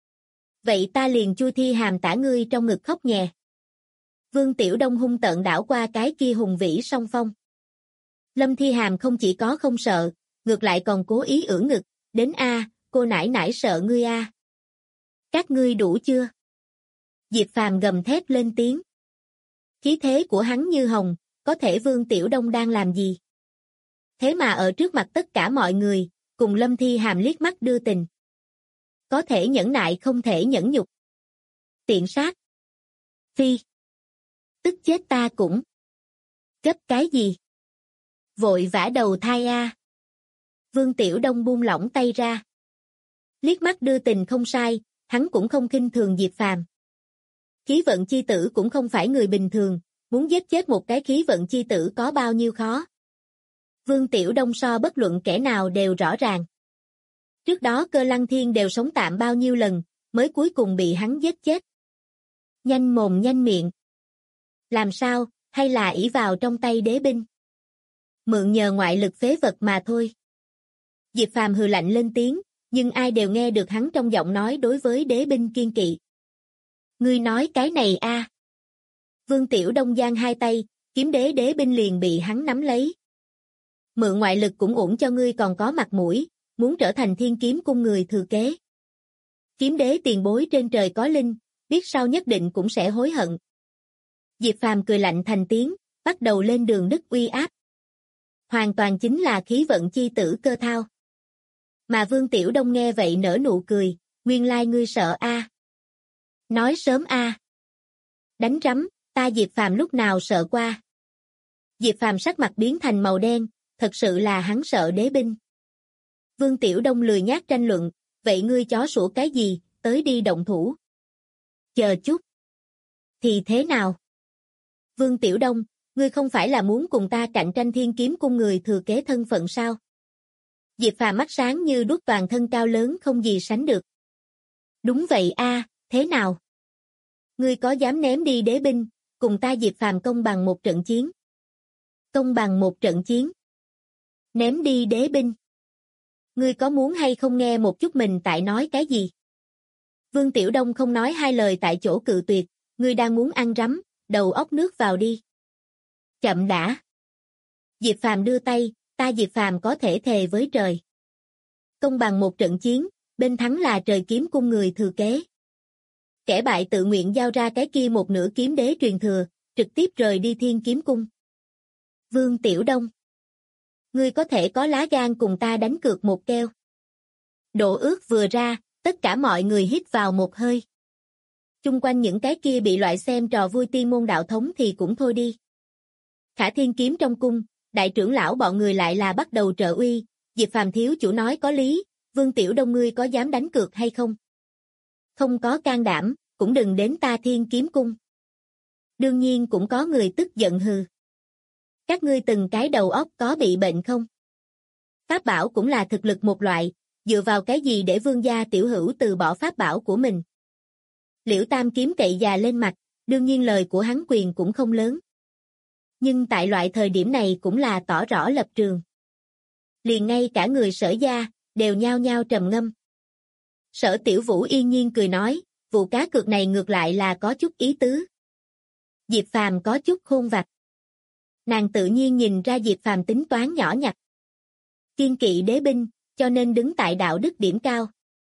Vậy ta liền chui Thi Hàm tả ngươi trong ngực khóc nhè. Vương Tiểu Đông hung tợn đảo qua cái kia hùng vĩ song phong. Lâm Thi Hàm không chỉ có không sợ, ngược lại còn cố ý ưỡn ngực, đến a, cô nãi nãi sợ ngươi a. Các ngươi đủ chưa? Diệp Phàm gầm thét lên tiếng. Khí thế của hắn như hồng, có thể Vương Tiểu Đông đang làm gì? Thế mà ở trước mặt tất cả mọi người, cùng Lâm Thi Hàm liếc mắt đưa tình. Có thể nhẫn nại không thể nhẫn nhục. Tiện sát. Phi. Tức chết ta cũng. Gấp cái gì? Vội vã đầu thai a. Vương Tiểu Đông buông lỏng tay ra. Liếc mắt đưa tình không sai, hắn cũng không khinh thường Diệp Phàm. Khí vận chi tử cũng không phải người bình thường, muốn giết chết một cái khí vận chi tử có bao nhiêu khó. Vương Tiểu Đông so bất luận kẻ nào đều rõ ràng. Trước đó Cơ Lăng Thiên đều sống tạm bao nhiêu lần, mới cuối cùng bị hắn giết chết. Nhanh mồm nhanh miệng. Làm sao, hay là ỷ vào trong tay đế binh? Mượn nhờ ngoại lực phế vật mà thôi. Diệp Phàm hừ lạnh lên tiếng, nhưng ai đều nghe được hắn trong giọng nói đối với đế binh kiên kỵ. Ngươi nói cái này a? Vương Tiểu Đông giang hai tay, kiếm đế binh liền bị hắn nắm lấy. Mượn ngoại lực cũng uổng cho ngươi còn có mặt mũi, muốn trở thành Thiên Kiếm Cung người thừa kế. Kiếm đế tiền bối trên trời có linh, biết sau nhất định cũng sẽ hối hận. Diệp Phàm cười lạnh thành tiếng, bắt đầu lên đường đức uy áp. Hoàn toàn chính là khí vận chi tử Cơ Thao. Mà Vương Tiểu Đông nghe vậy nở nụ cười, nguyên lai ngươi sợ a. Nói sớm a. Đánh rắm, ta Diệp Phàm lúc nào sợ qua. Diệp Phàm sắc mặt biến thành màu đen, thật sự là hắn sợ đế binh. Vương Tiểu Đông lười nhác tranh luận, vậy ngươi chó sủa cái gì, tới đi động thủ. Chờ chút. Thì thế nào? Vương Tiểu Đông, ngươi không phải là muốn cùng ta cạnh tranh Thiên Kiếm Cung người thừa kế thân phận sao? Diệp Phàm mắt sáng như đuốc, toàn thân cao lớn không gì sánh được. Đúng vậy a, thế nào? Ngươi có dám ném đi đế binh, cùng ta Diệp Phàm công bằng một trận chiến? Công bằng một trận chiến? Ném đi đế binh? Ngươi có muốn hay không nghe một chút mình tại nói cái gì? Vương Tiểu Đông không nói hai lời tại chỗ cự tuyệt, ngươi đang muốn ăn rắm, đầu óc nước vào đi. Chậm đã. Diệp Phàm đưa tay, ta Diệp Phàm có thể thề với trời. Công bằng một trận chiến, bên thắng là Trời Kiếm Cung người thừa kế. Kẻ bại tự nguyện giao ra cái kia một nửa kiếm đế truyền thừa, trực tiếp rời đi Thiên Kiếm Cung. Vương Tiểu Đông. Ngươi có thể có lá gan cùng ta đánh cược một keo. Độ ước vừa ra, tất cả mọi người hít vào một hơi. Chung quanh những cái kia bị loại xem trò vui tiên môn đạo thống thì cũng thôi đi. Khả Thiên Kiếm trong cung, đại trưởng lão bọn người lại là bắt đầu trợ uy, Diệp Phàm thiếu chủ nói có lý, Vương Tiểu Đông ngươi có dám đánh cược hay không? Không có can đảm, cũng đừng đến ta Thiên Kiếm cung. Đương nhiên cũng có người tức giận hừ. Các ngươi từng cái đầu óc có bị bệnh không? Pháp bảo cũng là thực lực một loại, dựa vào cái gì để vương gia tiểu hữu từ bỏ pháp bảo của mình? Liễu Tam Kiếm cậy già lên mặt, đương nhiên lời của hắn quyền cũng không lớn. Nhưng tại loại thời điểm này cũng là tỏ rõ lập trường. Liền ngay cả người Sở gia, đều nhao nhao trầm ngâm. Sở Tiểu Vũ yên nhiên cười nói, vụ cá cược này ngược lại là có chút ý tứ. Diệp Phàm có chút khôn vặt. Nàng tự nhiên nhìn ra Diệp Phàm tính toán nhỏ nhặt. Kiên kỵ đế binh, cho nên đứng tại đạo đức điểm cao.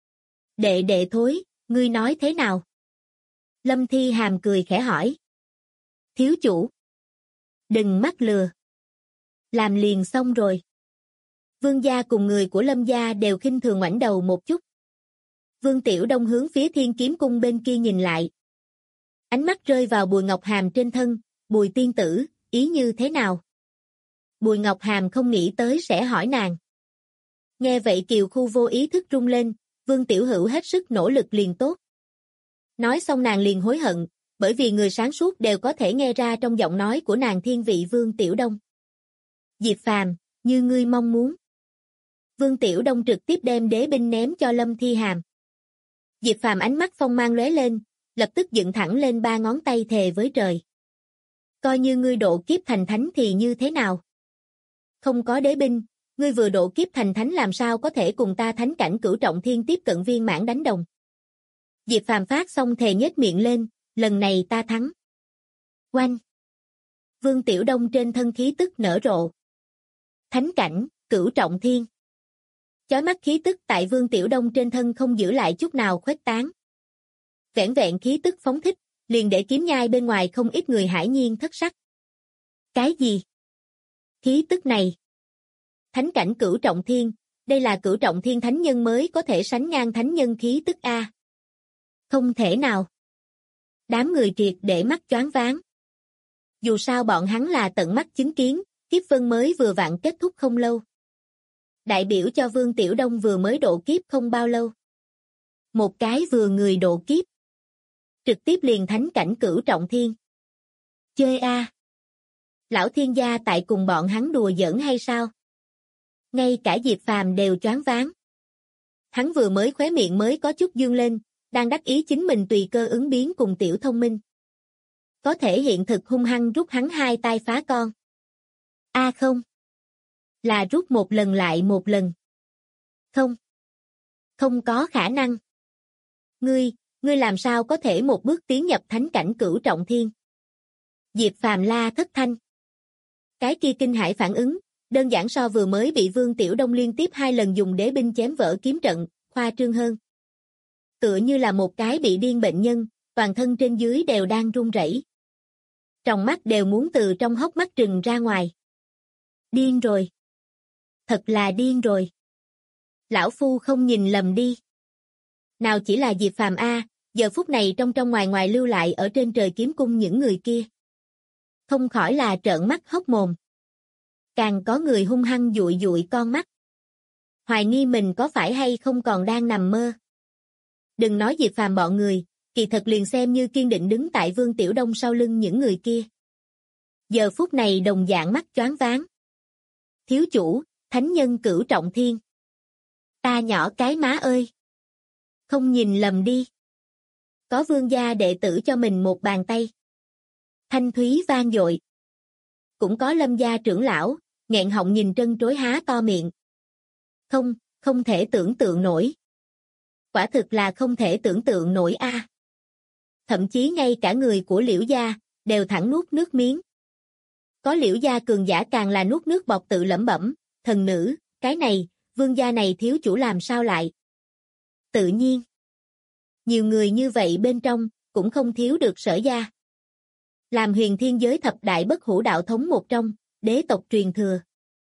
Đệ thối, ngươi nói thế nào? Lâm Thi Hàm cười khẽ hỏi. Thiếu chủ. Đừng mắc lừa. Làm liền xong rồi. Vương gia cùng người của Lâm gia đều khinh thường ngoảnh đầu một chút. Vương Tiểu Đông hướng phía Thiên Kiếm cung bên kia nhìn lại. Ánh mắt rơi vào Bùi Ngọc Hàm trên thân, Bùi tiên tử, ý như thế nào? Bùi Ngọc Hàm không nghĩ tới sẽ hỏi nàng. Nghe vậy Kiều Khu vô ý thức rung lên, Vương Tiểu Hữu hết sức nỗ lực liền tốt. Nói xong nàng liền hối hận, bởi vì người sáng suốt đều có thể nghe ra trong giọng nói của nàng thiên vị Vương Tiểu Đông. Diệp Phàm, như ngươi mong muốn. Vương Tiểu Đông trực tiếp đem đế binh ném cho Lâm Thi Hàm. Diệp Phàm ánh mắt phong mang lóe lên, lập tức dựng thẳng lên ba ngón tay thề với trời. Coi như ngươi độ kiếp thành thánh thì như thế nào? Không có đế binh, ngươi vừa độ kiếp thành thánh làm sao có thể cùng ta thánh cảnh cửu trọng thiên tiếp cận viên mãn đánh đồng? Diệp Phàm phát xong thề nhếch miệng lên, lần này ta thắng. Oanh! Vương Tiểu Đông trên thân khí tức nở rộ. Thánh cảnh, cửu trọng thiên. Chói mắt khí tức tại Vương Tiểu Đông trên thân không giữ lại chút nào khuếch tán. Vẻn vẹn khí tức phóng thích, liền để kiếm nhai bên ngoài không ít người hãi nhiên thất sắc. Cái gì? Khí tức này? Thánh cảnh cửu trọng thiên, đây là cửu trọng thiên thánh nhân mới có thể sánh ngang thánh nhân khí tức A. Không thể nào. Đám người triệt để mắt choáng váng. Dù sao bọn hắn là tận mắt chứng kiến, kiếp vân mới vừa vặn kết thúc không lâu. Đại biểu cho Vương Tiểu Đông vừa mới độ kiếp không bao lâu. Một cái vừa người độ kiếp. Trực tiếp liền thánh cảnh cửu trọng thiên. Chơi A. Lão thiên gia tại cùng bọn hắn đùa giỡn hay sao? Ngay cả Diệp Phàm đều choáng váng. Hắn vừa mới khóe miệng mới có chút dương lên, đang đắc ý chính mình tùy cơ ứng biến cùng tiểu thông minh. Có thể hiện thực hung hăng rút hắn hai tay phá con. A không. Là rút một lần lại một lần. Không. Không có khả năng. Ngươi làm sao có thể một bước tiến nhập thánh cảnh cửu trọng thiên? Diệp Phàm la thất thanh. Cái kia kinh hãi phản ứng, đơn giản so vừa mới bị Vương Tiểu Đông liên tiếp 2 lần dùng đế binh chém vỡ kiếm trận, khoa trương hơn. Tựa như là một cái bị điên bệnh nhân, toàn thân trên dưới đều đang run rẩy. Tròng mắt đều muốn từ trong hốc mắt trừng ra ngoài. Điên rồi. Thật là điên rồi. Lão Phu không nhìn lầm đi. Nào chỉ là Diệp Phàm A, giờ phút này trong ngoài ngoài lưu lại ở trên trời kiếm cung những người kia. Không khỏi là trợn mắt hốc mồm. Càng có người hung hăng dụi dụi con mắt. Hoài nghi mình có phải hay không còn đang nằm mơ. Đừng nói Diệp Phàm bọn người, kỳ thật liền xem như kiên định đứng tại Vương Tiểu Đông sau lưng những người kia. Giờ phút này đồng dạng mắt choáng váng. Thiếu chủ, thánh nhân cửu trọng thiên. Ta nhỏ cái má ơi. Không nhìn lầm đi. Có vương gia đệ tử cho mình một bàn tay. Thanh thúy vang dội. Cũng có Lâm gia trưởng lão, nghẹn họng nhìn trân trối há to miệng. Không thể tưởng tượng nổi. Quả thực là không thể tưởng tượng nổi a. Thậm chí ngay cả người của Liễu gia đều thẳng nuốt nước miếng. Có Liễu gia cường giả càng là nuốt nước bọt tự lẩm bẩm, thần nữ, cái này, vương gia này thiếu chủ làm sao lại? Tự nhiên. Nhiều người như vậy bên trong, cũng không thiếu được Sở gia. Làm huyền thiên giới thập đại bất hủ đạo thống một trong, đế tộc truyền thừa.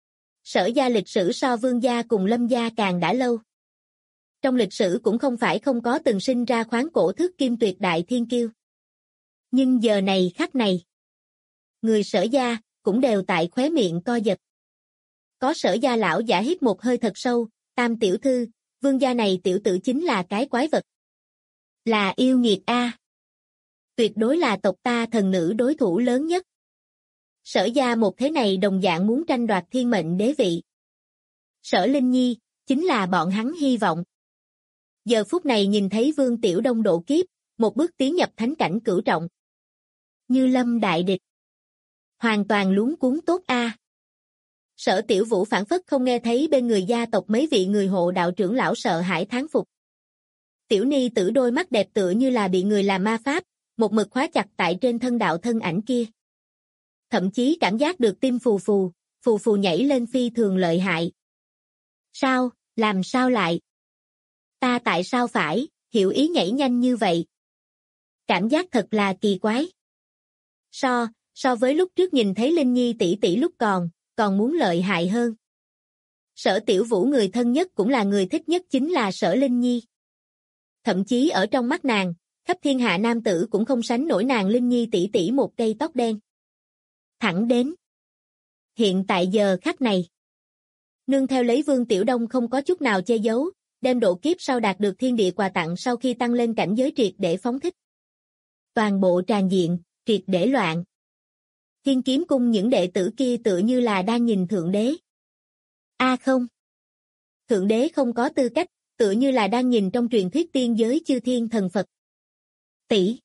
Sở gia lịch sử so Vương gia cùng Lâm gia càng đã lâu. Trong lịch sử cũng không phải không có từng sinh ra khoáng cổ thước kim tuyệt đại thiên kiêu. Nhưng giờ này khắc này, người Sở gia cũng đều tại khóe miệng co giật. Có Sở gia lão giả hít một hơi thật sâu, Tam tiểu thư, Vương gia này tiểu tử chính là cái quái vật. Là yêu nghiệt a. Tuyệt đối là tộc ta thần nữ đối thủ lớn nhất. Sở gia một thế này đồng dạng muốn tranh đoạt thiên mệnh đế vị. Sở Linh Nhi, chính là bọn hắn hy vọng. Giờ phút này nhìn thấy Vương Tiểu Đông độ kiếp, một bước tiến nhập thánh cảnh cửu trọng. Như lâm đại địch. Hoàn toàn luống cuống tốt a. Sở Tiểu Vũ phản phất không nghe thấy bên người gia tộc mấy vị người hộ đạo trưởng lão sợ hãi thán phục. Tiểu Ni tử đôi mắt đẹp tựa như là bị người làm ma pháp, một mực khóa chặt tại trên thân đạo thân ảnh kia. Thậm chí cảm giác được tim phù phù nhảy lên phi thường lợi hại. Sao, làm sao lại? Ta tại sao phải, hiểu ý nhảy nhanh như vậy? Cảm giác thật là kỳ quái. So với lúc trước nhìn thấy Linh Nhi tỷ tỷ lúc còn muốn lợi hại hơn. Sở Tiểu Vũ người thân nhất cũng là người thích nhất chính là Sở Linh Nhi. Thậm chí ở trong mắt nàng, khắp thiên hạ nam tử cũng không sánh nổi nàng Linh Nhi tỷ tỷ một cây tóc đen. Thẳng đến hiện tại giờ khắc này, nương theo lấy Vương Tiểu Đông không có chút nào che giấu, đem độ kiếp sau đạt được thiên địa quà tặng sau khi tăng lên cảnh giới triệt để phóng thích. Toàn bộ tràn diện, triệt để loạn. Thiên Kiếm Cung những đệ tử kia tựa như là đang nhìn Thượng Đế. Không. Thượng Đế không có tư cách, tựa như là đang nhìn trong truyền thuyết tiên giới chư thiên thần Phật. Tỷ.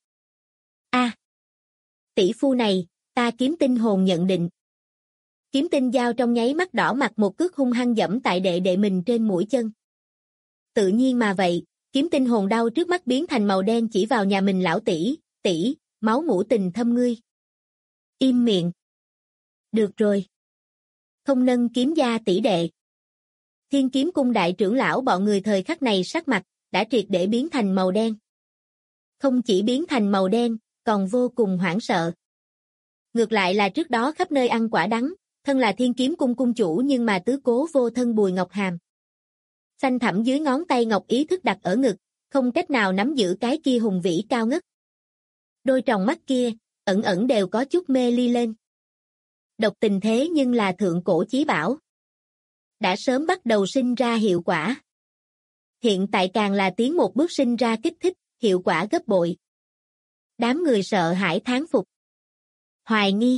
Tỷ phu này, ta Kiếm Tinh hồn nhận định. Kiếm Tinh Giao trong nháy mắt đỏ mặt một cước hung hăng dẫm tại đệ đệ mình trên mũi chân. Tự nhiên mà vậy, Kiếm Tinh hồn đau trước mắt biến thành màu đen chỉ vào nhà mình lão tỷ, tỷ, máu mủ tình thâm ngươi. Im miệng. Được rồi. Không nâng kiếm gia tỷ đệ. Thiên Kiếm Cung đại trưởng lão bọn người thời khắc này sắc mặt, đã triệt để biến thành màu đen. Không chỉ biến thành màu đen, còn vô cùng hoảng sợ. Ngược lại là trước đó khắp nơi ăn quả đắng, thân là Thiên Kiếm Cung cung chủ nhưng mà tứ cố vô thân Bùi Ngọc Hàm. Xanh thẳm dưới ngón tay ngọc ý thức đặt ở ngực, không cách nào nắm giữ cái kia hùng vĩ cao ngất. Đôi tròng mắt kia, ẩn ẩn đều có chút mê ly lên. Độc tình thế nhưng là thượng cổ chí bảo. Đã sớm bắt đầu sinh ra hiệu quả. Hiện tại càng là tiến một bước sinh ra kích thích, hiệu quả gấp bội. Đám người sợ hãi thán phục. Hoài nghi.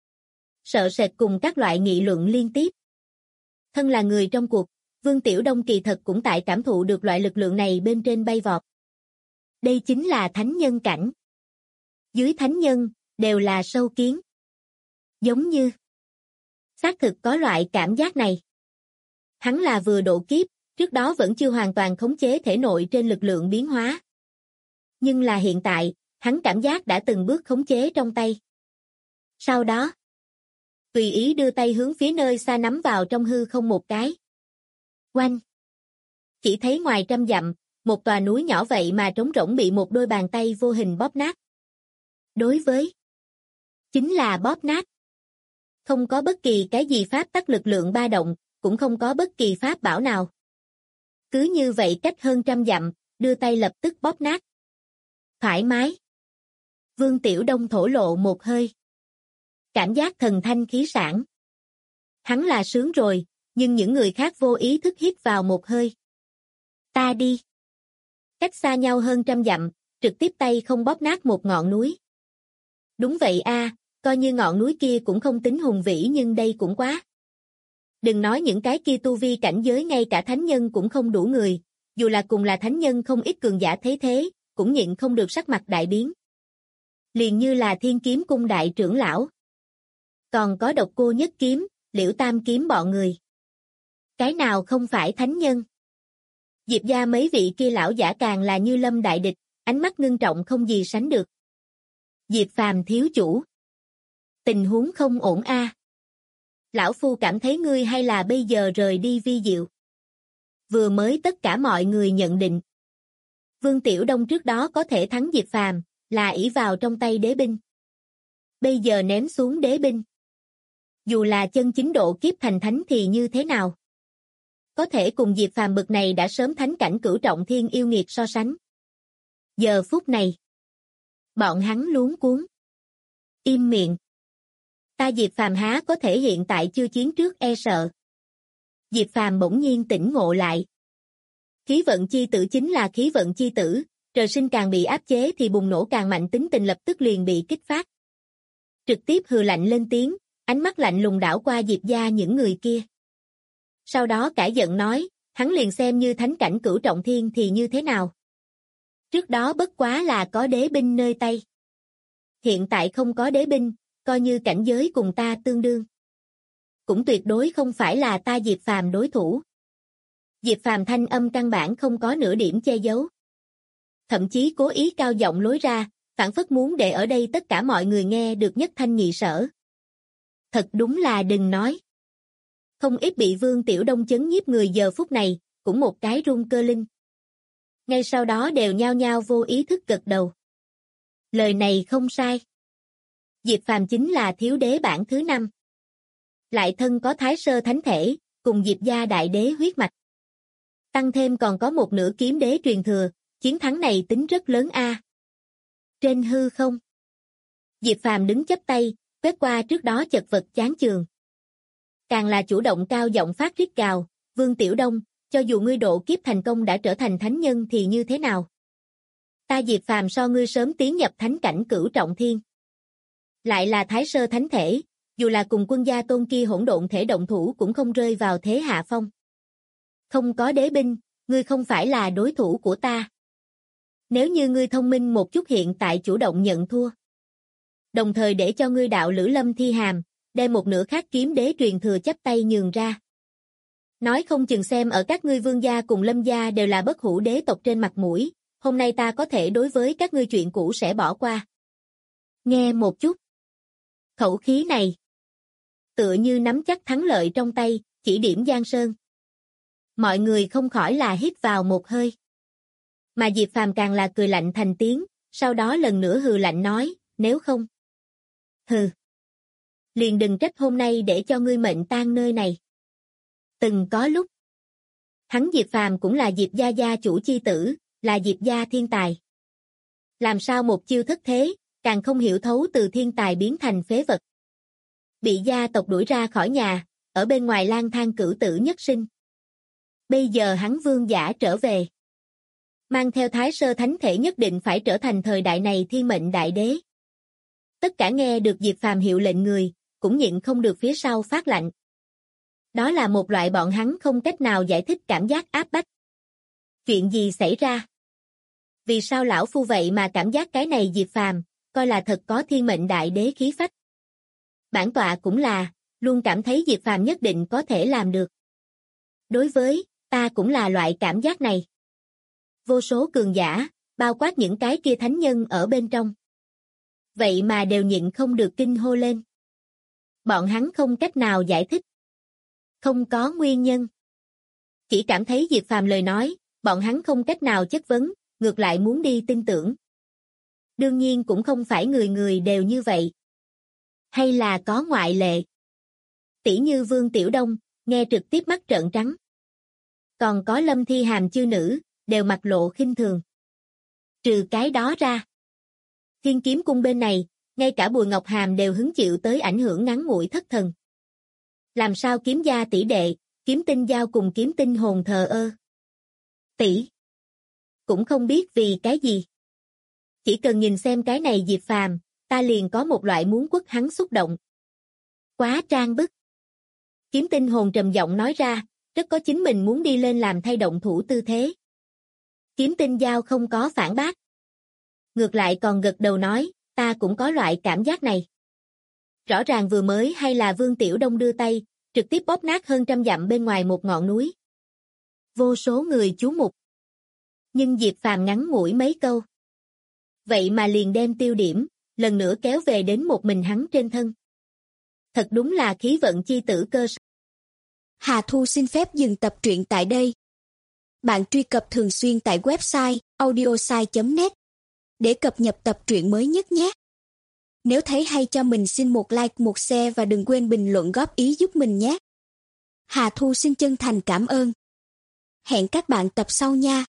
Sợ sệt cùng các loại nghị luận liên tiếp. Thân là người trong cuộc, Vương Tiểu Đông kỳ thật cũng tại cảm thụ được loại lực lượng này bên trên bay vọt. Đây chính là thánh nhân cảnh. Dưới thánh nhân, đều là sâu kiến. Giống như xác thực có loại cảm giác này. Hắn là vừa độ kiếp, trước đó vẫn chưa hoàn toàn khống chế thể nội trên lực lượng biến hóa. Nhưng là hiện tại, hắn cảm giác đã từng bước khống chế trong tay. Sau đó, tùy ý đưa tay hướng phía nơi xa nắm vào trong hư không một cái. Oanh! Chỉ thấy ngoài trăm dặm, một tòa núi nhỏ vậy mà trống rỗng bị một đôi bàn tay vô hình bóp nát. Đối với chính là bóp nát. Không có bất kỳ cái gì pháp tắc lực lượng ba động, cũng không có bất kỳ pháp bảo nào. Cứ như vậy cách hơn trăm dặm, đưa tay lập tức bóp nát. Thoải mái. Vương Tiểu Đông thổ lộ một hơi. Cảm giác thần thanh khí sảng. Hắn là sướng rồi, nhưng những người khác vô ý thức hít vào một hơi. Ta đi. Cách xa nhau hơn trăm dặm, trực tiếp tay không bóp nát một ngọn núi. Đúng vậy coi như ngọn núi kia cũng không tính hùng vĩ nhưng đây cũng quá. Đừng nói những cái kia tu vi cảnh giới ngay cả thánh nhân cũng không đủ người, dù là cùng là thánh nhân không ít cường giả thế, cũng nhịn không được sắc mặt đại biến. Liền như là Thiên Kiếm Cung đại trưởng lão. Còn có Độc Cô Nhất Kiếm, Liễu Tam Kiếm bọn người. Cái nào không phải thánh nhân? Diệp gia mấy vị kia lão giả càng là như lâm đại địch, ánh mắt ngưng trọng không gì sánh được. Diệp Phàm thiếu chủ. Tình huống không ổn Lão Phu cảm thấy ngươi hay là bây giờ rời đi vi diệu. Vừa mới tất cả mọi người nhận định. Vương Tiểu Đông trước đó có thể thắng Diệp Phàm, là ỷ vào trong tay đế binh. Bây giờ ném xuống đế binh. Dù là chân chính độ kiếp thành thánh thì như thế nào? Có thể cùng Diệp Phàm bực này đã sớm thánh cảnh cửu trọng thiên yêu nghiệt so sánh. Giờ phút này, bọn hắn luống cuống. Im miệng. Ta Diệp Phàm há có thể hiện tại chưa chiến trước e sợ. Diệp Phàm bỗng nhiên tỉnh ngộ lại. Khí vận chi tử chính là khí vận chi tử, trời sinh càng bị áp chế thì bùng nổ càng mạnh, tính tình lập tức liền bị kích phát. Trực tiếp hừ lạnh lên tiếng, ánh mắt lạnh lùng đảo qua Diệp gia những người kia. Sau đó cãi giận nói, hắn liền xem như thánh cảnh cửu trọng thiên thì như thế nào? Trước đó bất quá là có đế binh nơi tay. Hiện tại không có đế binh, coi như cảnh giới cùng ta tương đương. Cũng tuyệt đối không phải là ta Diệp Phàm đối thủ. Diệp Phàm thanh âm căn bản không có nửa điểm che giấu. Thậm chí cố ý cao giọng lối ra, phảng phất muốn để ở đây tất cả mọi người nghe được nhất thanh nhị sở. Thật đúng là đừng nói. Không ít bị Vương Tiểu Đông chấn nhiếp người giờ phút này, cũng một cái run cơ linh. Ngay sau đó đều nhao nhao vô ý thức gật đầu. Lời này không sai. Diệp Phàm chính là thiếu đế bảng thứ 5. Lại thân có thái sơ thánh thể, cùng Diệp gia đại đế huyết mạch. Tăng thêm còn có một nửa kiếm đế truyền thừa, chiến thắng này tính rất lớn a. Trên hư không, Diệp Phàm đứng chắp tay, quét qua trước đó chật vật chán chường. Càng là chủ động cao giọng phát rít gào, Vương Tiểu Đông, cho dù ngươi độ kiếp thành công đã trở thành thánh nhân thì như thế nào? Ta Diệp Phàm so ngươi sớm tiến nhập thánh cảnh cửu trọng thiên. Lại là thái sơ thánh thể, dù là cùng quân gia tôn kia hỗn độn thể động thủ cũng không rơi vào thế hạ phong. Không có đế binh, ngươi không phải là đối thủ của ta. Nếu như ngươi thông minh một chút hiện tại chủ động nhận thua. Đồng thời để cho ngươi đạo Lữ Lâm thi hàm, đem một nửa khác kiếm đế truyền thừa chắp tay nhường ra. Nói không chừng xem ở các ngươi Vương gia cùng Lâm gia đều là bất hủ đế tộc trên mặt mũi, hôm nay ta có thể đối với các ngươi chuyện cũ sẽ bỏ qua. Nghe một chút. Khẩu khí này. Tựa như nắm chắc thắng lợi trong tay, chỉ điểm Giang Sơn. Mọi người không khỏi là hít vào một hơi. Mà Diệp Phàm càng là cười lạnh thành tiếng, sau đó lần nữa hừ lạnh nói, nếu không. Hừ. Liền đừng trách hôm nay để cho ngươi mệnh tan nơi này. Từng có lúc. Hắn Diệp Phàm cũng là Diệp gia gia chủ chi tử, là Diệp gia thiên tài. Làm sao một chiêu thất thế, càng không hiểu thấu từ thiên tài biến thành phế vật. Bị gia tộc đuổi ra khỏi nhà, ở bên ngoài lang thang cửu tử nhất sinh. Bây giờ hắn vương giả trở về. Mang theo thái sơ thánh thể nhất định phải trở thành thời đại này thiên mệnh đại đế. Tất cả nghe được Diệp Phàm hiệu lệnh người, cũng nhịn không được phía sau phát lạnh. Đó là một loại bọn hắn không cách nào giải thích cảm giác áp bách. Chuyện gì xảy ra? Vì sao lão phu vậy mà cảm giác cái này Diệp Phàm, coi là thật có thiên mệnh đại đế khí phách. Bản tọa cũng là, luôn cảm thấy Diệp Phàm nhất định có thể làm được. Đối với, ta cũng là loại cảm giác này. Vô số cường giả, bao quát những cái kia thánh nhân ở bên trong. Vậy mà đều nhịn không được kinh hô lên. Bọn hắn không cách nào giải thích. Không có nguyên nhân. Chỉ cảm thấy Diệp Phàm lời nói, bọn hắn không cách nào chất vấn, ngược lại muốn đi tin tưởng. Đương nhiên cũng không phải người người đều như vậy. Hay là có ngoại lệ. Tỷ như Vương Tiểu Đông, nghe trực tiếp mắt trợn trắng. Còn có Lâm Thi Hàm chư nữ, đều mặt lộ khinh thường. Trừ cái đó ra. Thiên Kiếm Cung bên này, ngay cả Bùi Ngọc Hàm đều hứng chịu tới ảnh hưởng ngắn ngủi thất thần. Làm sao Kiếm gia tỷ đệ, Kiếm Tinh Giao cùng Kiếm Tinh Hồn thờ ơ. Tỷ. Cũng không biết vì cái gì. Chỉ cần nhìn xem cái này Diệp Phàm, ta liền có một loại muốn quất hắn xúc động. Quá trang bức. Kiếm Tinh Hồn trầm giọng nói ra, rất có chính mình muốn đi lên làm thay động thủ tư thế. Kiếm Tinh Giao không có phản bác. Ngược lại còn gật đầu nói, ta cũng có loại cảm giác này. Rõ ràng vừa mới hay là Vương Tiểu Đông đưa tay, trực tiếp bóp nát hơn 100 dặm bên ngoài một ngọn núi. Vô số người chú mục. Nhưng Diệp Phàm ngắn ngủi mấy câu. Vậy mà liền đem tiêu điểm, lần nữa kéo về đến một mình hắn trên thân. Thật đúng là khí vận chi tử cơ sở. Hà Thu xin phép dừng tập truyện tại đây. Bạn truy cập thường xuyên tại website audiosai.net để cập nhật tập truyện mới nhất nhé. Nếu thấy hay cho mình xin một like, một share và đừng quên bình luận góp ý giúp mình nhé. Hà Thu xin chân thành cảm ơn. Hẹn các bạn tập sau nha.